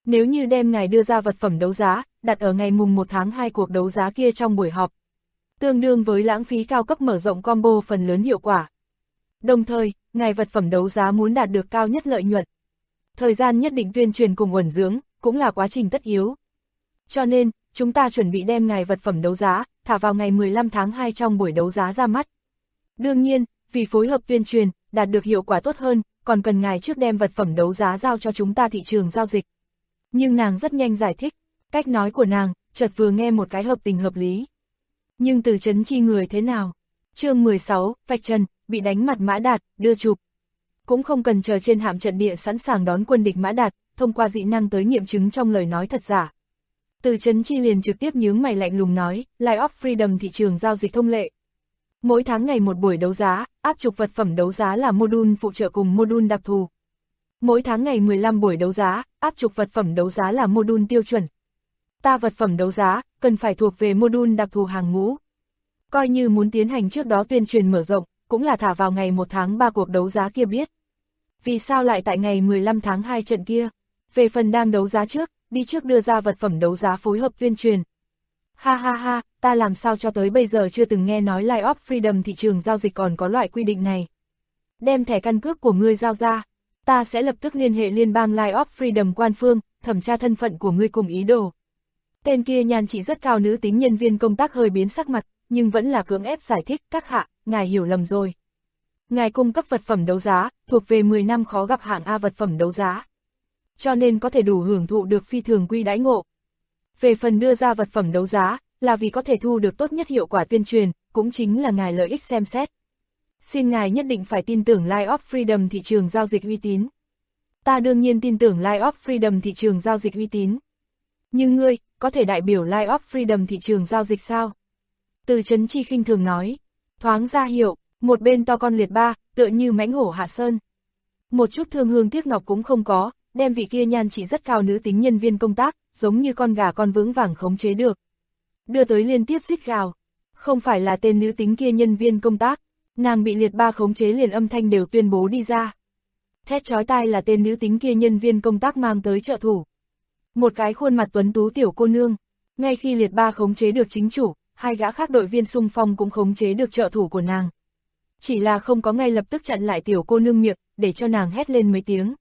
Nếu như đem ngài đưa ra vật phẩm đấu giá, đặt ở ngày mùng 1 tháng 2 cuộc đấu giá kia trong buổi họp, tương đương với lãng phí cao cấp mở rộng combo phần lớn hiệu quả. Đồng thời, ngài vật phẩm đấu giá muốn đạt được cao nhất lợi nhuận. Thời gian nhất định tuyên truyền cùng uẩn dưỡng, cũng là quá trình tất yếu. Cho nên, chúng ta chuẩn bị đem ngài vật phẩm đấu giá, thả vào ngày 15 tháng 2 trong buổi đấu giá ra mắt. Đương nhiên, vì phối hợp tuyên truyền, đạt được hiệu quả tốt hơn, còn cần ngài trước đem vật phẩm đấu giá giao cho chúng ta thị trường giao dịch. Nhưng nàng rất nhanh giải thích, cách nói của nàng, chợt vừa nghe một cái hợp tình hợp lý. Nhưng Từ Chấn Chi người thế nào? Chương 16, vạch trần, bị đánh mặt Mã Đạt, đưa chụp. Cũng không cần chờ trên hạm trận địa sẵn sàng đón quân địch Mã Đạt, thông qua dị năng tới nghiệm chứng trong lời nói thật giả. Từ Chấn Chi liền trực tiếp nhướng mày lạnh lùng nói, Light of Freedom thị trường giao dịch thông lệ. Mỗi tháng ngày một buổi đấu giá, áp trục vật phẩm đấu giá là module phụ trợ cùng module đặc thù. Mỗi tháng ngày 15 buổi đấu giá, áp trục vật phẩm đấu giá là module tiêu chuẩn. Ta vật phẩm đấu giá, cần phải thuộc về module đặc thù hàng ngũ. Coi như muốn tiến hành trước đó tuyên truyền mở rộng, cũng là thả vào ngày 1 tháng 3 cuộc đấu giá kia biết. Vì sao lại tại ngày 15 tháng 2 trận kia? Về phần đang đấu giá trước, đi trước đưa ra vật phẩm đấu giá phối hợp tuyên truyền. Ha ha ha, ta làm sao cho tới bây giờ chưa từng nghe nói Light of Freedom thị trường giao dịch còn có loại quy định này. Đem thẻ căn cước của ngươi giao ra, ta sẽ lập tức liên hệ liên bang Light of Freedom quan phương, thẩm tra thân phận của ngươi cùng ý đồ. Tên kia nhan trị rất cao nữ tính nhân viên công tác hơi biến sắc mặt, nhưng vẫn là cưỡng ép giải thích, các hạ, ngài hiểu lầm rồi. Ngài cung cấp vật phẩm đấu giá, thuộc về 10 năm khó gặp hạng A vật phẩm đấu giá. Cho nên có thể đủ hưởng thụ được phi thường quy đãi ngộ. Về phần đưa ra vật phẩm đấu giá, là vì có thể thu được tốt nhất hiệu quả tuyên truyền, cũng chính là ngài lợi ích xem xét. Xin ngài nhất định phải tin tưởng Light of Freedom thị trường giao dịch uy tín. Ta đương nhiên tin tưởng Light of Freedom thị trường giao dịch uy tín. Nhưng ngươi, có thể đại biểu Light of Freedom thị trường giao dịch sao? Từ Chấn Chi khinh thường nói, thoáng ra hiệu, một bên to con liệt ba, tựa như mãnh hổ hạ sơn. Một chút thương hương tiếc ngọc cũng không có, đem vị kia nhan trị rất cao nữ tính nhân viên công tác, giống như con gà con vững vàng khống chế được. Đưa tới liên tiếp rít gào, không phải là tên nữ tính kia nhân viên công tác, nàng bị liệt ba khống chế liền âm thanh đều tuyên bố đi ra. Thét chói tai là tên nữ tính kia nhân viên công tác mang tới trợ thủ. Một cái khuôn mặt tuấn tú tiểu cô nương, ngay khi liệt ba khống chế được chính chủ, hai gã khác đội viên xung phong cũng khống chế được trợ thủ của nàng. Chỉ là không có ngay lập tức chặn lại tiểu cô nương miệng, để cho nàng hét lên mấy tiếng.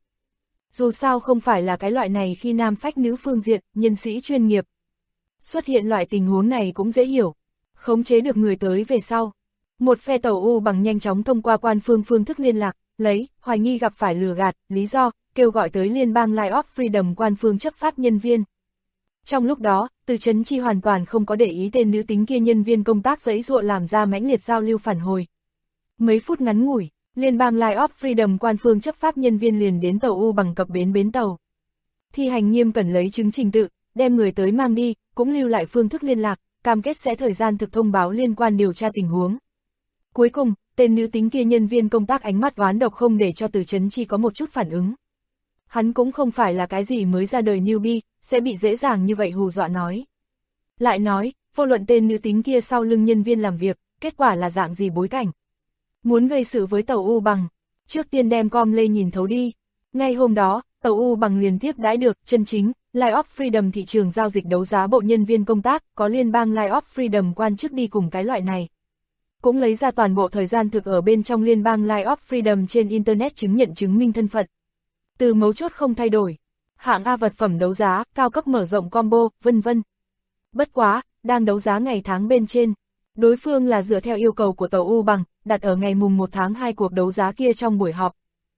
Dù sao không phải là cái loại này khi nam phách nữ phương diện, nhân sĩ chuyên nghiệp. Xuất hiện loại tình huống này cũng dễ hiểu. Khống chế được người tới về sau. Một phe tàu U bằng nhanh chóng thông qua quan phương phương thức liên lạc, lấy, hoài nghi gặp phải lừa gạt, lý do, kêu gọi tới liên bang Light of Freedom quan phương chấp pháp nhân viên. Trong lúc đó, Từ Chấn Chi hoàn toàn không có để ý tên nữ tính kia nhân viên công tác giãy giụa làm ra mãnh liệt giao lưu phản hồi. Mấy phút ngắn ngủi, liên bang Light of Freedom quan phương chấp pháp nhân viên liền đến tàu U bằng cập bến tàu. Thi hành nghiêm cẩn lấy chứng trình tự, đem người tới mang đi, cũng lưu lại phương thức liên lạc, cam kết sẽ thời gian thực thông báo liên quan điều tra tình huống. Cuối cùng, tên nữ tính kia nhân viên công tác ánh mắt oán độc không để cho Từ Chấn Chi có một chút phản ứng. Hắn cũng không phải là cái gì mới ra đời newbie, sẽ bị dễ dàng như vậy hù dọa nói. Lại nói, vô luận tên nữ tính kia sau lưng nhân viên làm việc, kết quả là dạng gì bối cảnh. Muốn gây sự với tàu U bằng, trước tiên đem com lê nhìn thấu đi. Ngay hôm đó, tàu U bằng liền tiếp đãi được, chân chính, Light of Freedom thị trường giao dịch đấu giá bộ nhân viên công tác, có liên bang Light of Freedom quan chức đi cùng cái loại này. Cũng lấy ra toàn bộ thời gian thực ở bên trong liên bang Light of Freedom trên Internet chứng nhận chứng minh thân phận. Từ mấu chốt không thay đổi, hạng A vật phẩm đấu giá, cao cấp mở rộng combo, vân vân. Bất quá, đang đấu giá ngày tháng bên trên, đối phương là dựa theo yêu cầu của tàu U bằng, đặt ở ngày mùng 1 tháng 2 cuộc đấu giá kia trong buổi họp.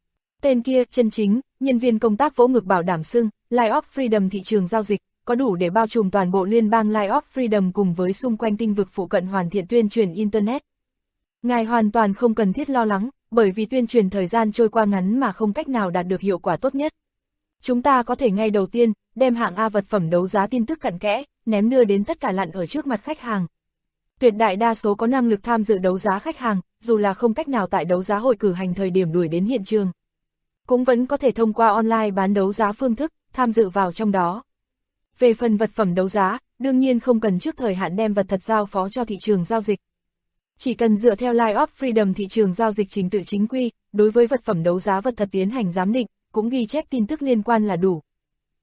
Tên kia, chân chính, nhân viên công tác vỗ ngực bảo đảm xưng, Light of Freedom thị trường giao dịch, có đủ để bao trùm toàn bộ liên bang Light of Freedom cùng với xung quanh tinh vực phụ cận hoàn thiện tuyên truyền Internet. Ngài hoàn toàn không cần thiết lo lắng, bởi vì tuyên truyền thời gian trôi qua ngắn mà không cách nào đạt được hiệu quả tốt nhất. Chúng ta có thể ngay đầu tiên, đem hạng A vật phẩm đấu giá tin tức cặn kẽ, ném đưa đến tất cả lặn ở trước mặt khách hàng. Tuyệt đại đa số có năng lực tham dự đấu giá khách hàng, dù là không cách nào tại đấu giá hội cử hành thời điểm đuổi đến hiện trường, cũng vẫn có thể thông qua online bán đấu giá phương thức, tham dự vào trong đó. Về phần vật phẩm đấu giá, đương nhiên không cần trước thời hạn đem vật thật giao phó cho thị trường giao dịch. Chỉ cần dựa theo Light of Freedom thị trường giao dịch trình tự chính quy, đối với vật phẩm đấu giá vật thật tiến hành giám định, cũng ghi chép tin tức liên quan là đủ.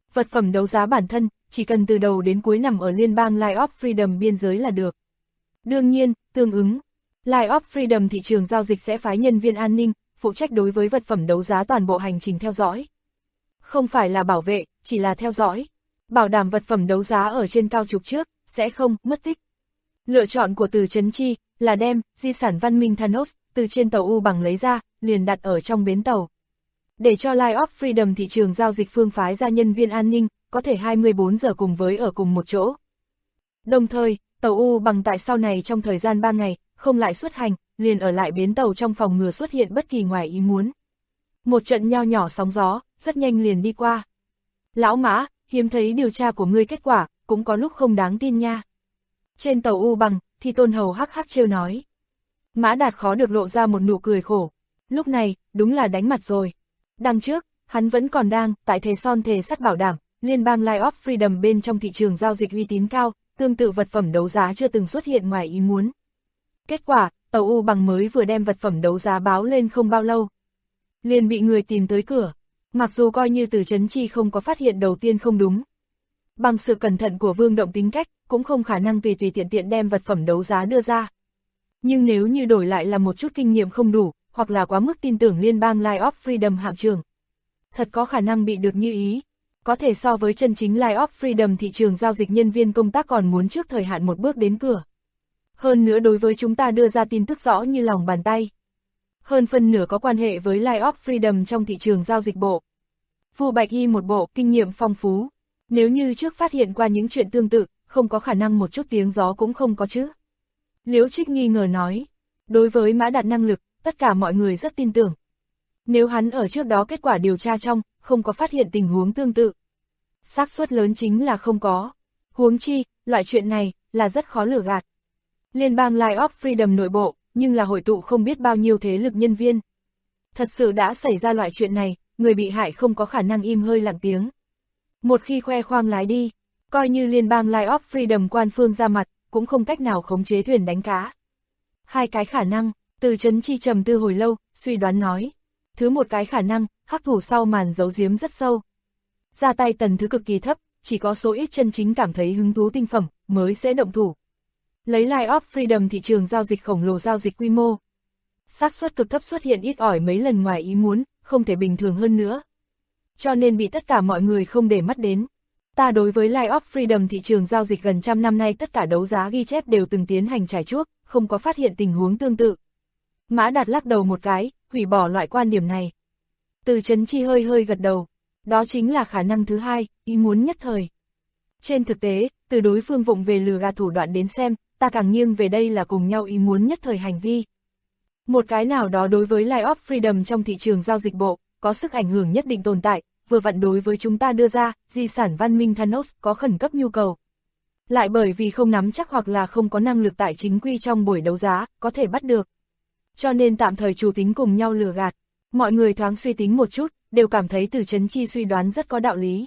Vật phẩm đấu giá bản thân, chỉ cần từ đầu đến cuối nằm ở liên bang Line of Freedom biên giới là được. Đương nhiên, tương ứng, Line of Freedom thị trường giao dịch sẽ phái nhân viên an ninh, phụ trách đối với vật phẩm đấu giá toàn bộ hành trình theo dõi. Không phải là bảo vệ, chỉ là theo dõi. Bảo đảm vật phẩm đấu giá ở trên cao trục trước, sẽ không mất tích. Lựa chọn của Từ Chấn Chi là đem di sản văn minh Thanos từ trên tàu U bằng lấy ra, liền đặt ở trong bến tàu. Để cho Line of Freedom thị trường giao dịch phương phái ra nhân viên an ninh, có thể 24 giờ cùng với ở cùng một chỗ. Đồng thời, tàu U bằng tại sau này trong thời gian 3 ngày, không lại xuất hành, liền ở lại bến tàu trong phòng ngừa xuất hiện bất kỳ ngoài ý muốn. Một trận nho nhỏ sóng gió, rất nhanh liền đi qua. Lão Mã, hiếm thấy điều tra của ngươi kết quả, cũng có lúc không đáng tin nha. Trên tàu U bằng, thì Tôn Hầu hắc hắc trêu nói. Mã Đạt khó được lộ ra một nụ cười khổ. Lúc này, đúng là đánh mặt rồi. Đằng trước, hắn vẫn còn đang, tại thề son thề sắt bảo đảm, liên bang Line of Freedom bên trong thị trường giao dịch uy tín cao, tương tự vật phẩm đấu giá chưa từng xuất hiện ngoài ý muốn. Kết quả, tàu U bằng mới vừa đem vật phẩm đấu giá báo lên không bao lâu. Liền bị người tìm tới cửa. Mặc dù coi như Từ Chấn Chi không có phát hiện đầu tiên không đúng. Bằng sự cẩn thận của Vương Động tính cách, cũng không khả năng tùy tiện tiện đem vật phẩm đấu giá đưa ra. Nhưng nếu như đổi lại là một chút kinh nghiệm không đủ, hoặc là quá mức tin tưởng liên bang Line of Freedom hạm trường, thật có khả năng bị được như ý. Có thể so với chân chính Line of Freedom thị trường giao dịch nhân viên công tác còn muốn trước thời hạn một bước đến cửa. Hơn nữa đối với chúng ta đưa ra tin tức rõ như lòng bàn tay. Hơn phân nửa có quan hệ với Line of Freedom trong thị trường giao dịch bộ. Vu Bạch Y một bộ kinh nghiệm phong phú. Nếu như trước phát hiện qua những chuyện tương tự, không có khả năng một chút tiếng gió cũng không có chứ. Liễu Trích nghi ngờ nói. Đối với Mã Đạt năng lực, tất cả mọi người rất tin tưởng. Nếu hắn ở trước đó kết quả điều tra trong, không có phát hiện tình huống tương tự. Xác suất lớn chính là không có. Huống chi, loại chuyện này, là rất khó lừa gạt. Liên bang Line of Freedom nội bộ, nhưng là hội tụ không biết bao nhiêu thế lực nhân viên. Thật sự đã xảy ra loại chuyện này, người bị hại không có khả năng im hơi lặng tiếng. Một khi khoe khoang lái đi, coi như liên bang Line of Freedom quan phương ra mặt, cũng không cách nào khống chế thuyền đánh cá. Hai cái khả năng, Từ Chấn Chi trầm tư hồi lâu, suy đoán nói. Thứ một cái khả năng, hắc thủ sau màn giấu giếm rất sâu. Ra tay tần thứ cực kỳ thấp, chỉ có số ít chân chính cảm thấy hứng thú tinh phẩm, mới sẽ động thủ. Lấy Line of Freedom thị trường giao dịch khổng lồ giao dịch quy mô. Xác suất cực thấp xuất hiện ít ỏi mấy lần ngoài ý muốn, không thể bình thường hơn nữa. Cho nên bị tất cả mọi người không để mắt đến. Ta đối với Line of Freedom thị trường giao dịch gần trăm năm nay tất cả đấu giá ghi chép đều từng tiến hành trải chuốt, không có phát hiện tình huống tương tự. Mã Đạt lắc đầu một cái, hủy bỏ loại quan điểm này. Từ Chấn Chi hơi hơi gật đầu. Đó chính là khả năng thứ hai, ý muốn nhất thời. Trên thực tế, từ đối phương vụng về lừa gạt thủ đoạn đến xem, ta càng nghiêng về đây là cùng nhau ý muốn nhất thời hành vi. Một cái nào đó đối với Line of Freedom trong thị trường giao dịch bộ, có sức ảnh hưởng nhất định tồn tại, vừa vặn đối với chúng ta đưa ra, di sản văn minh Thanos có khẩn cấp nhu cầu. Lại bởi vì không nắm chắc hoặc là không có năng lực tại chính quy trong buổi đấu giá, có thể bắt được. Cho nên tạm thời chủ tính cùng nhau lừa gạt. Mọi người thoáng suy tính một chút, đều cảm thấy Từ Chấn Chi suy đoán rất có đạo lý.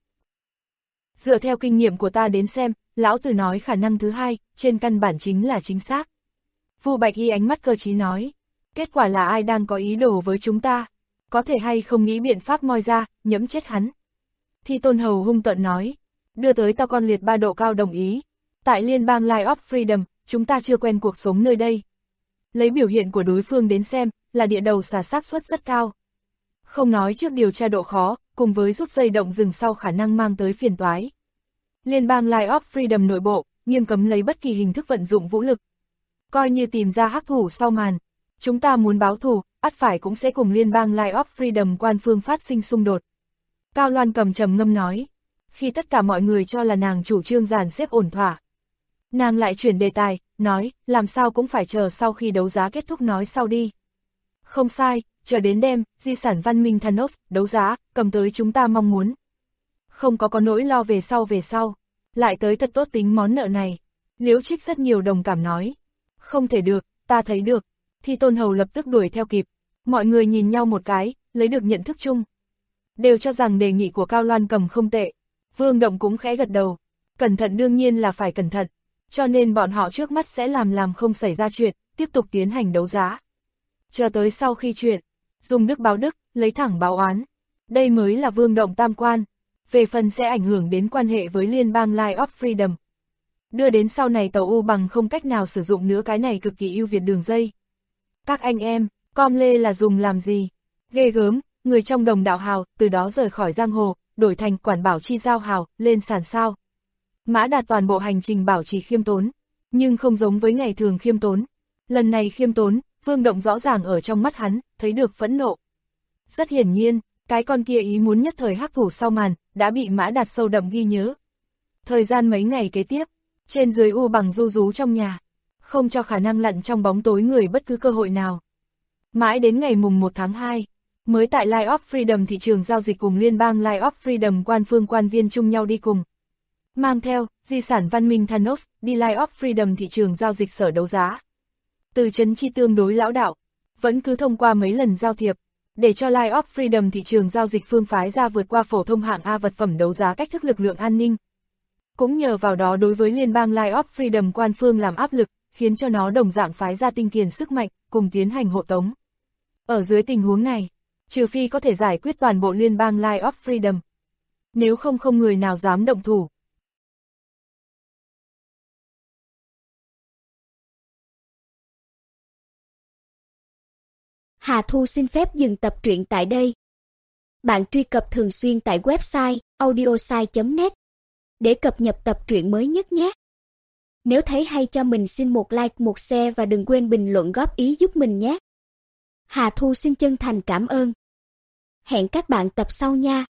Dựa theo kinh nghiệm của ta đến xem, lão tử nói khả năng thứ hai, trên căn bản chính là chính xác. Vu Bạch Y ánh mắt cơ trí nói, kết quả là ai đang có ý đồ với chúng ta, có thể hay không nghĩ biện pháp moi ra, nhẫm chết hắn. Thì Tôn Hầu hung tợn nói, đưa tới tao con liệt 3 độ cao đồng ý. Tại liên bang Line of Freedom, chúng ta chưa quen cuộc sống nơi đây. Lấy biểu hiện của đối phương đến xem, là địa đầu xà xác suất rất cao. Không nói trước điều tra độ khó, cùng với rút dây động rừng sau khả năng mang tới phiền toái. Liên bang Line of Freedom nội bộ, nghiêm cấm lấy bất kỳ hình thức vận dụng vũ lực. Coi như tìm ra hắc thủ sau màn, chúng ta muốn báo thù, ắt phải cũng sẽ cùng liên bang Line of Freedom quan phương phát sinh xung đột. Cao Loan Cầm trầm ngâm nói, khi tất cả mọi người cho là nàng chủ trương dàn xếp ổn thỏa. Nàng lại chuyển đề tài, nói, làm sao cũng phải chờ sau khi đấu giá kết thúc nói sau đi. Không sai, chờ đến đêm, di sản văn minh Thanos, đấu giá, cầm tới chúng ta mong muốn. Không có nỗi lo về sau, lại tới thật tốt tính món nợ này. Liễu Trích rất nhiều đồng cảm nói. Không thể được, ta thấy được. Thì Tôn Hầu lập tức đuổi theo kịp. Mọi người nhìn nhau một cái, lấy được nhận thức chung. Đều cho rằng đề nghị của Cao Loan Cầm không tệ. Vương Động cũng khẽ gật đầu. Cẩn thận đương nhiên là phải cẩn thận. Cho nên bọn họ trước mắt sẽ làm không xảy ra chuyện, tiếp tục tiến hành đấu giá. Chờ tới sau khi chuyện, dùng đức báo đức, lấy thẳng báo oán. Đây mới là Vương Động tam quan. về phần sẽ ảnh hưởng đến quan hệ với liên bang Line of Freedom. Đưa đến sau này tàu U bằng không cách nào sử dụng nữa cái này cực kỳ ưu việt đường dây. Các anh em, com lê là dùng làm gì? Ghê gớm, người trong đồng đạo hào, từ đó rời khỏi giang hồ, đổi thành quản bảo chi giao hào, lên sàn sao. Mã Đạt toàn bộ hành trình bảo trì khiêm tốn, nhưng không giống với ngày thường khiêm tốn. Lần này khiêm tốn, Vương Động rõ ràng ở trong mắt hắn, thấy được phẫn nộ. Rất hiển nhiên, cái con kia ý muốn nhất thời hắc thủ sau màn, đã bị Mã Đạt sâu đậm ghi nhớ. Thời gian mấy ngày kế tiếp, trên dưới U bằng ru rú trong nhà, không cho khả năng lặn trong bóng tối người bất cứ cơ hội nào. Mãi đến ngày mùng 1 tháng 2, mới tại Line of Freedom thị trường giao dịch cùng liên bang Line of Freedom quan phương quan viên chung nhau đi cùng. Mang theo, di sản văn minh Thanos, đi Line of Freedom thị trường giao dịch sở đấu giá. Từ Trấn Chi tương đối lão đạo, vẫn cứ thông qua mấy lần giao thiệp, để cho Line of Freedom thị trường giao dịch phương phái ra vượt qua phổ thông hạng A vật phẩm đấu giá cách thức lực lượng an ninh. Cũng nhờ vào đó đối với liên bang Line of Freedom quan phương làm áp lực, khiến cho nó đồng dạng phái ra tinh kiền sức mạnh, cùng tiến hành hộ tống. Ở dưới tình huống này, trừ phi có thể giải quyết toàn bộ liên bang Line of Freedom. Nếu không người nào dám động thủ. Hà Thu xin phép dừng tập truyện tại đây. Bạn truy cập thường xuyên tại website audiosai.net để cập nhật tập truyện mới nhất nhé. Nếu thấy hay cho mình xin một like, một share và đừng quên bình luận góp ý giúp mình nhé. Hà Thu xin chân thành cảm ơn. Hẹn các bạn tập sau nha.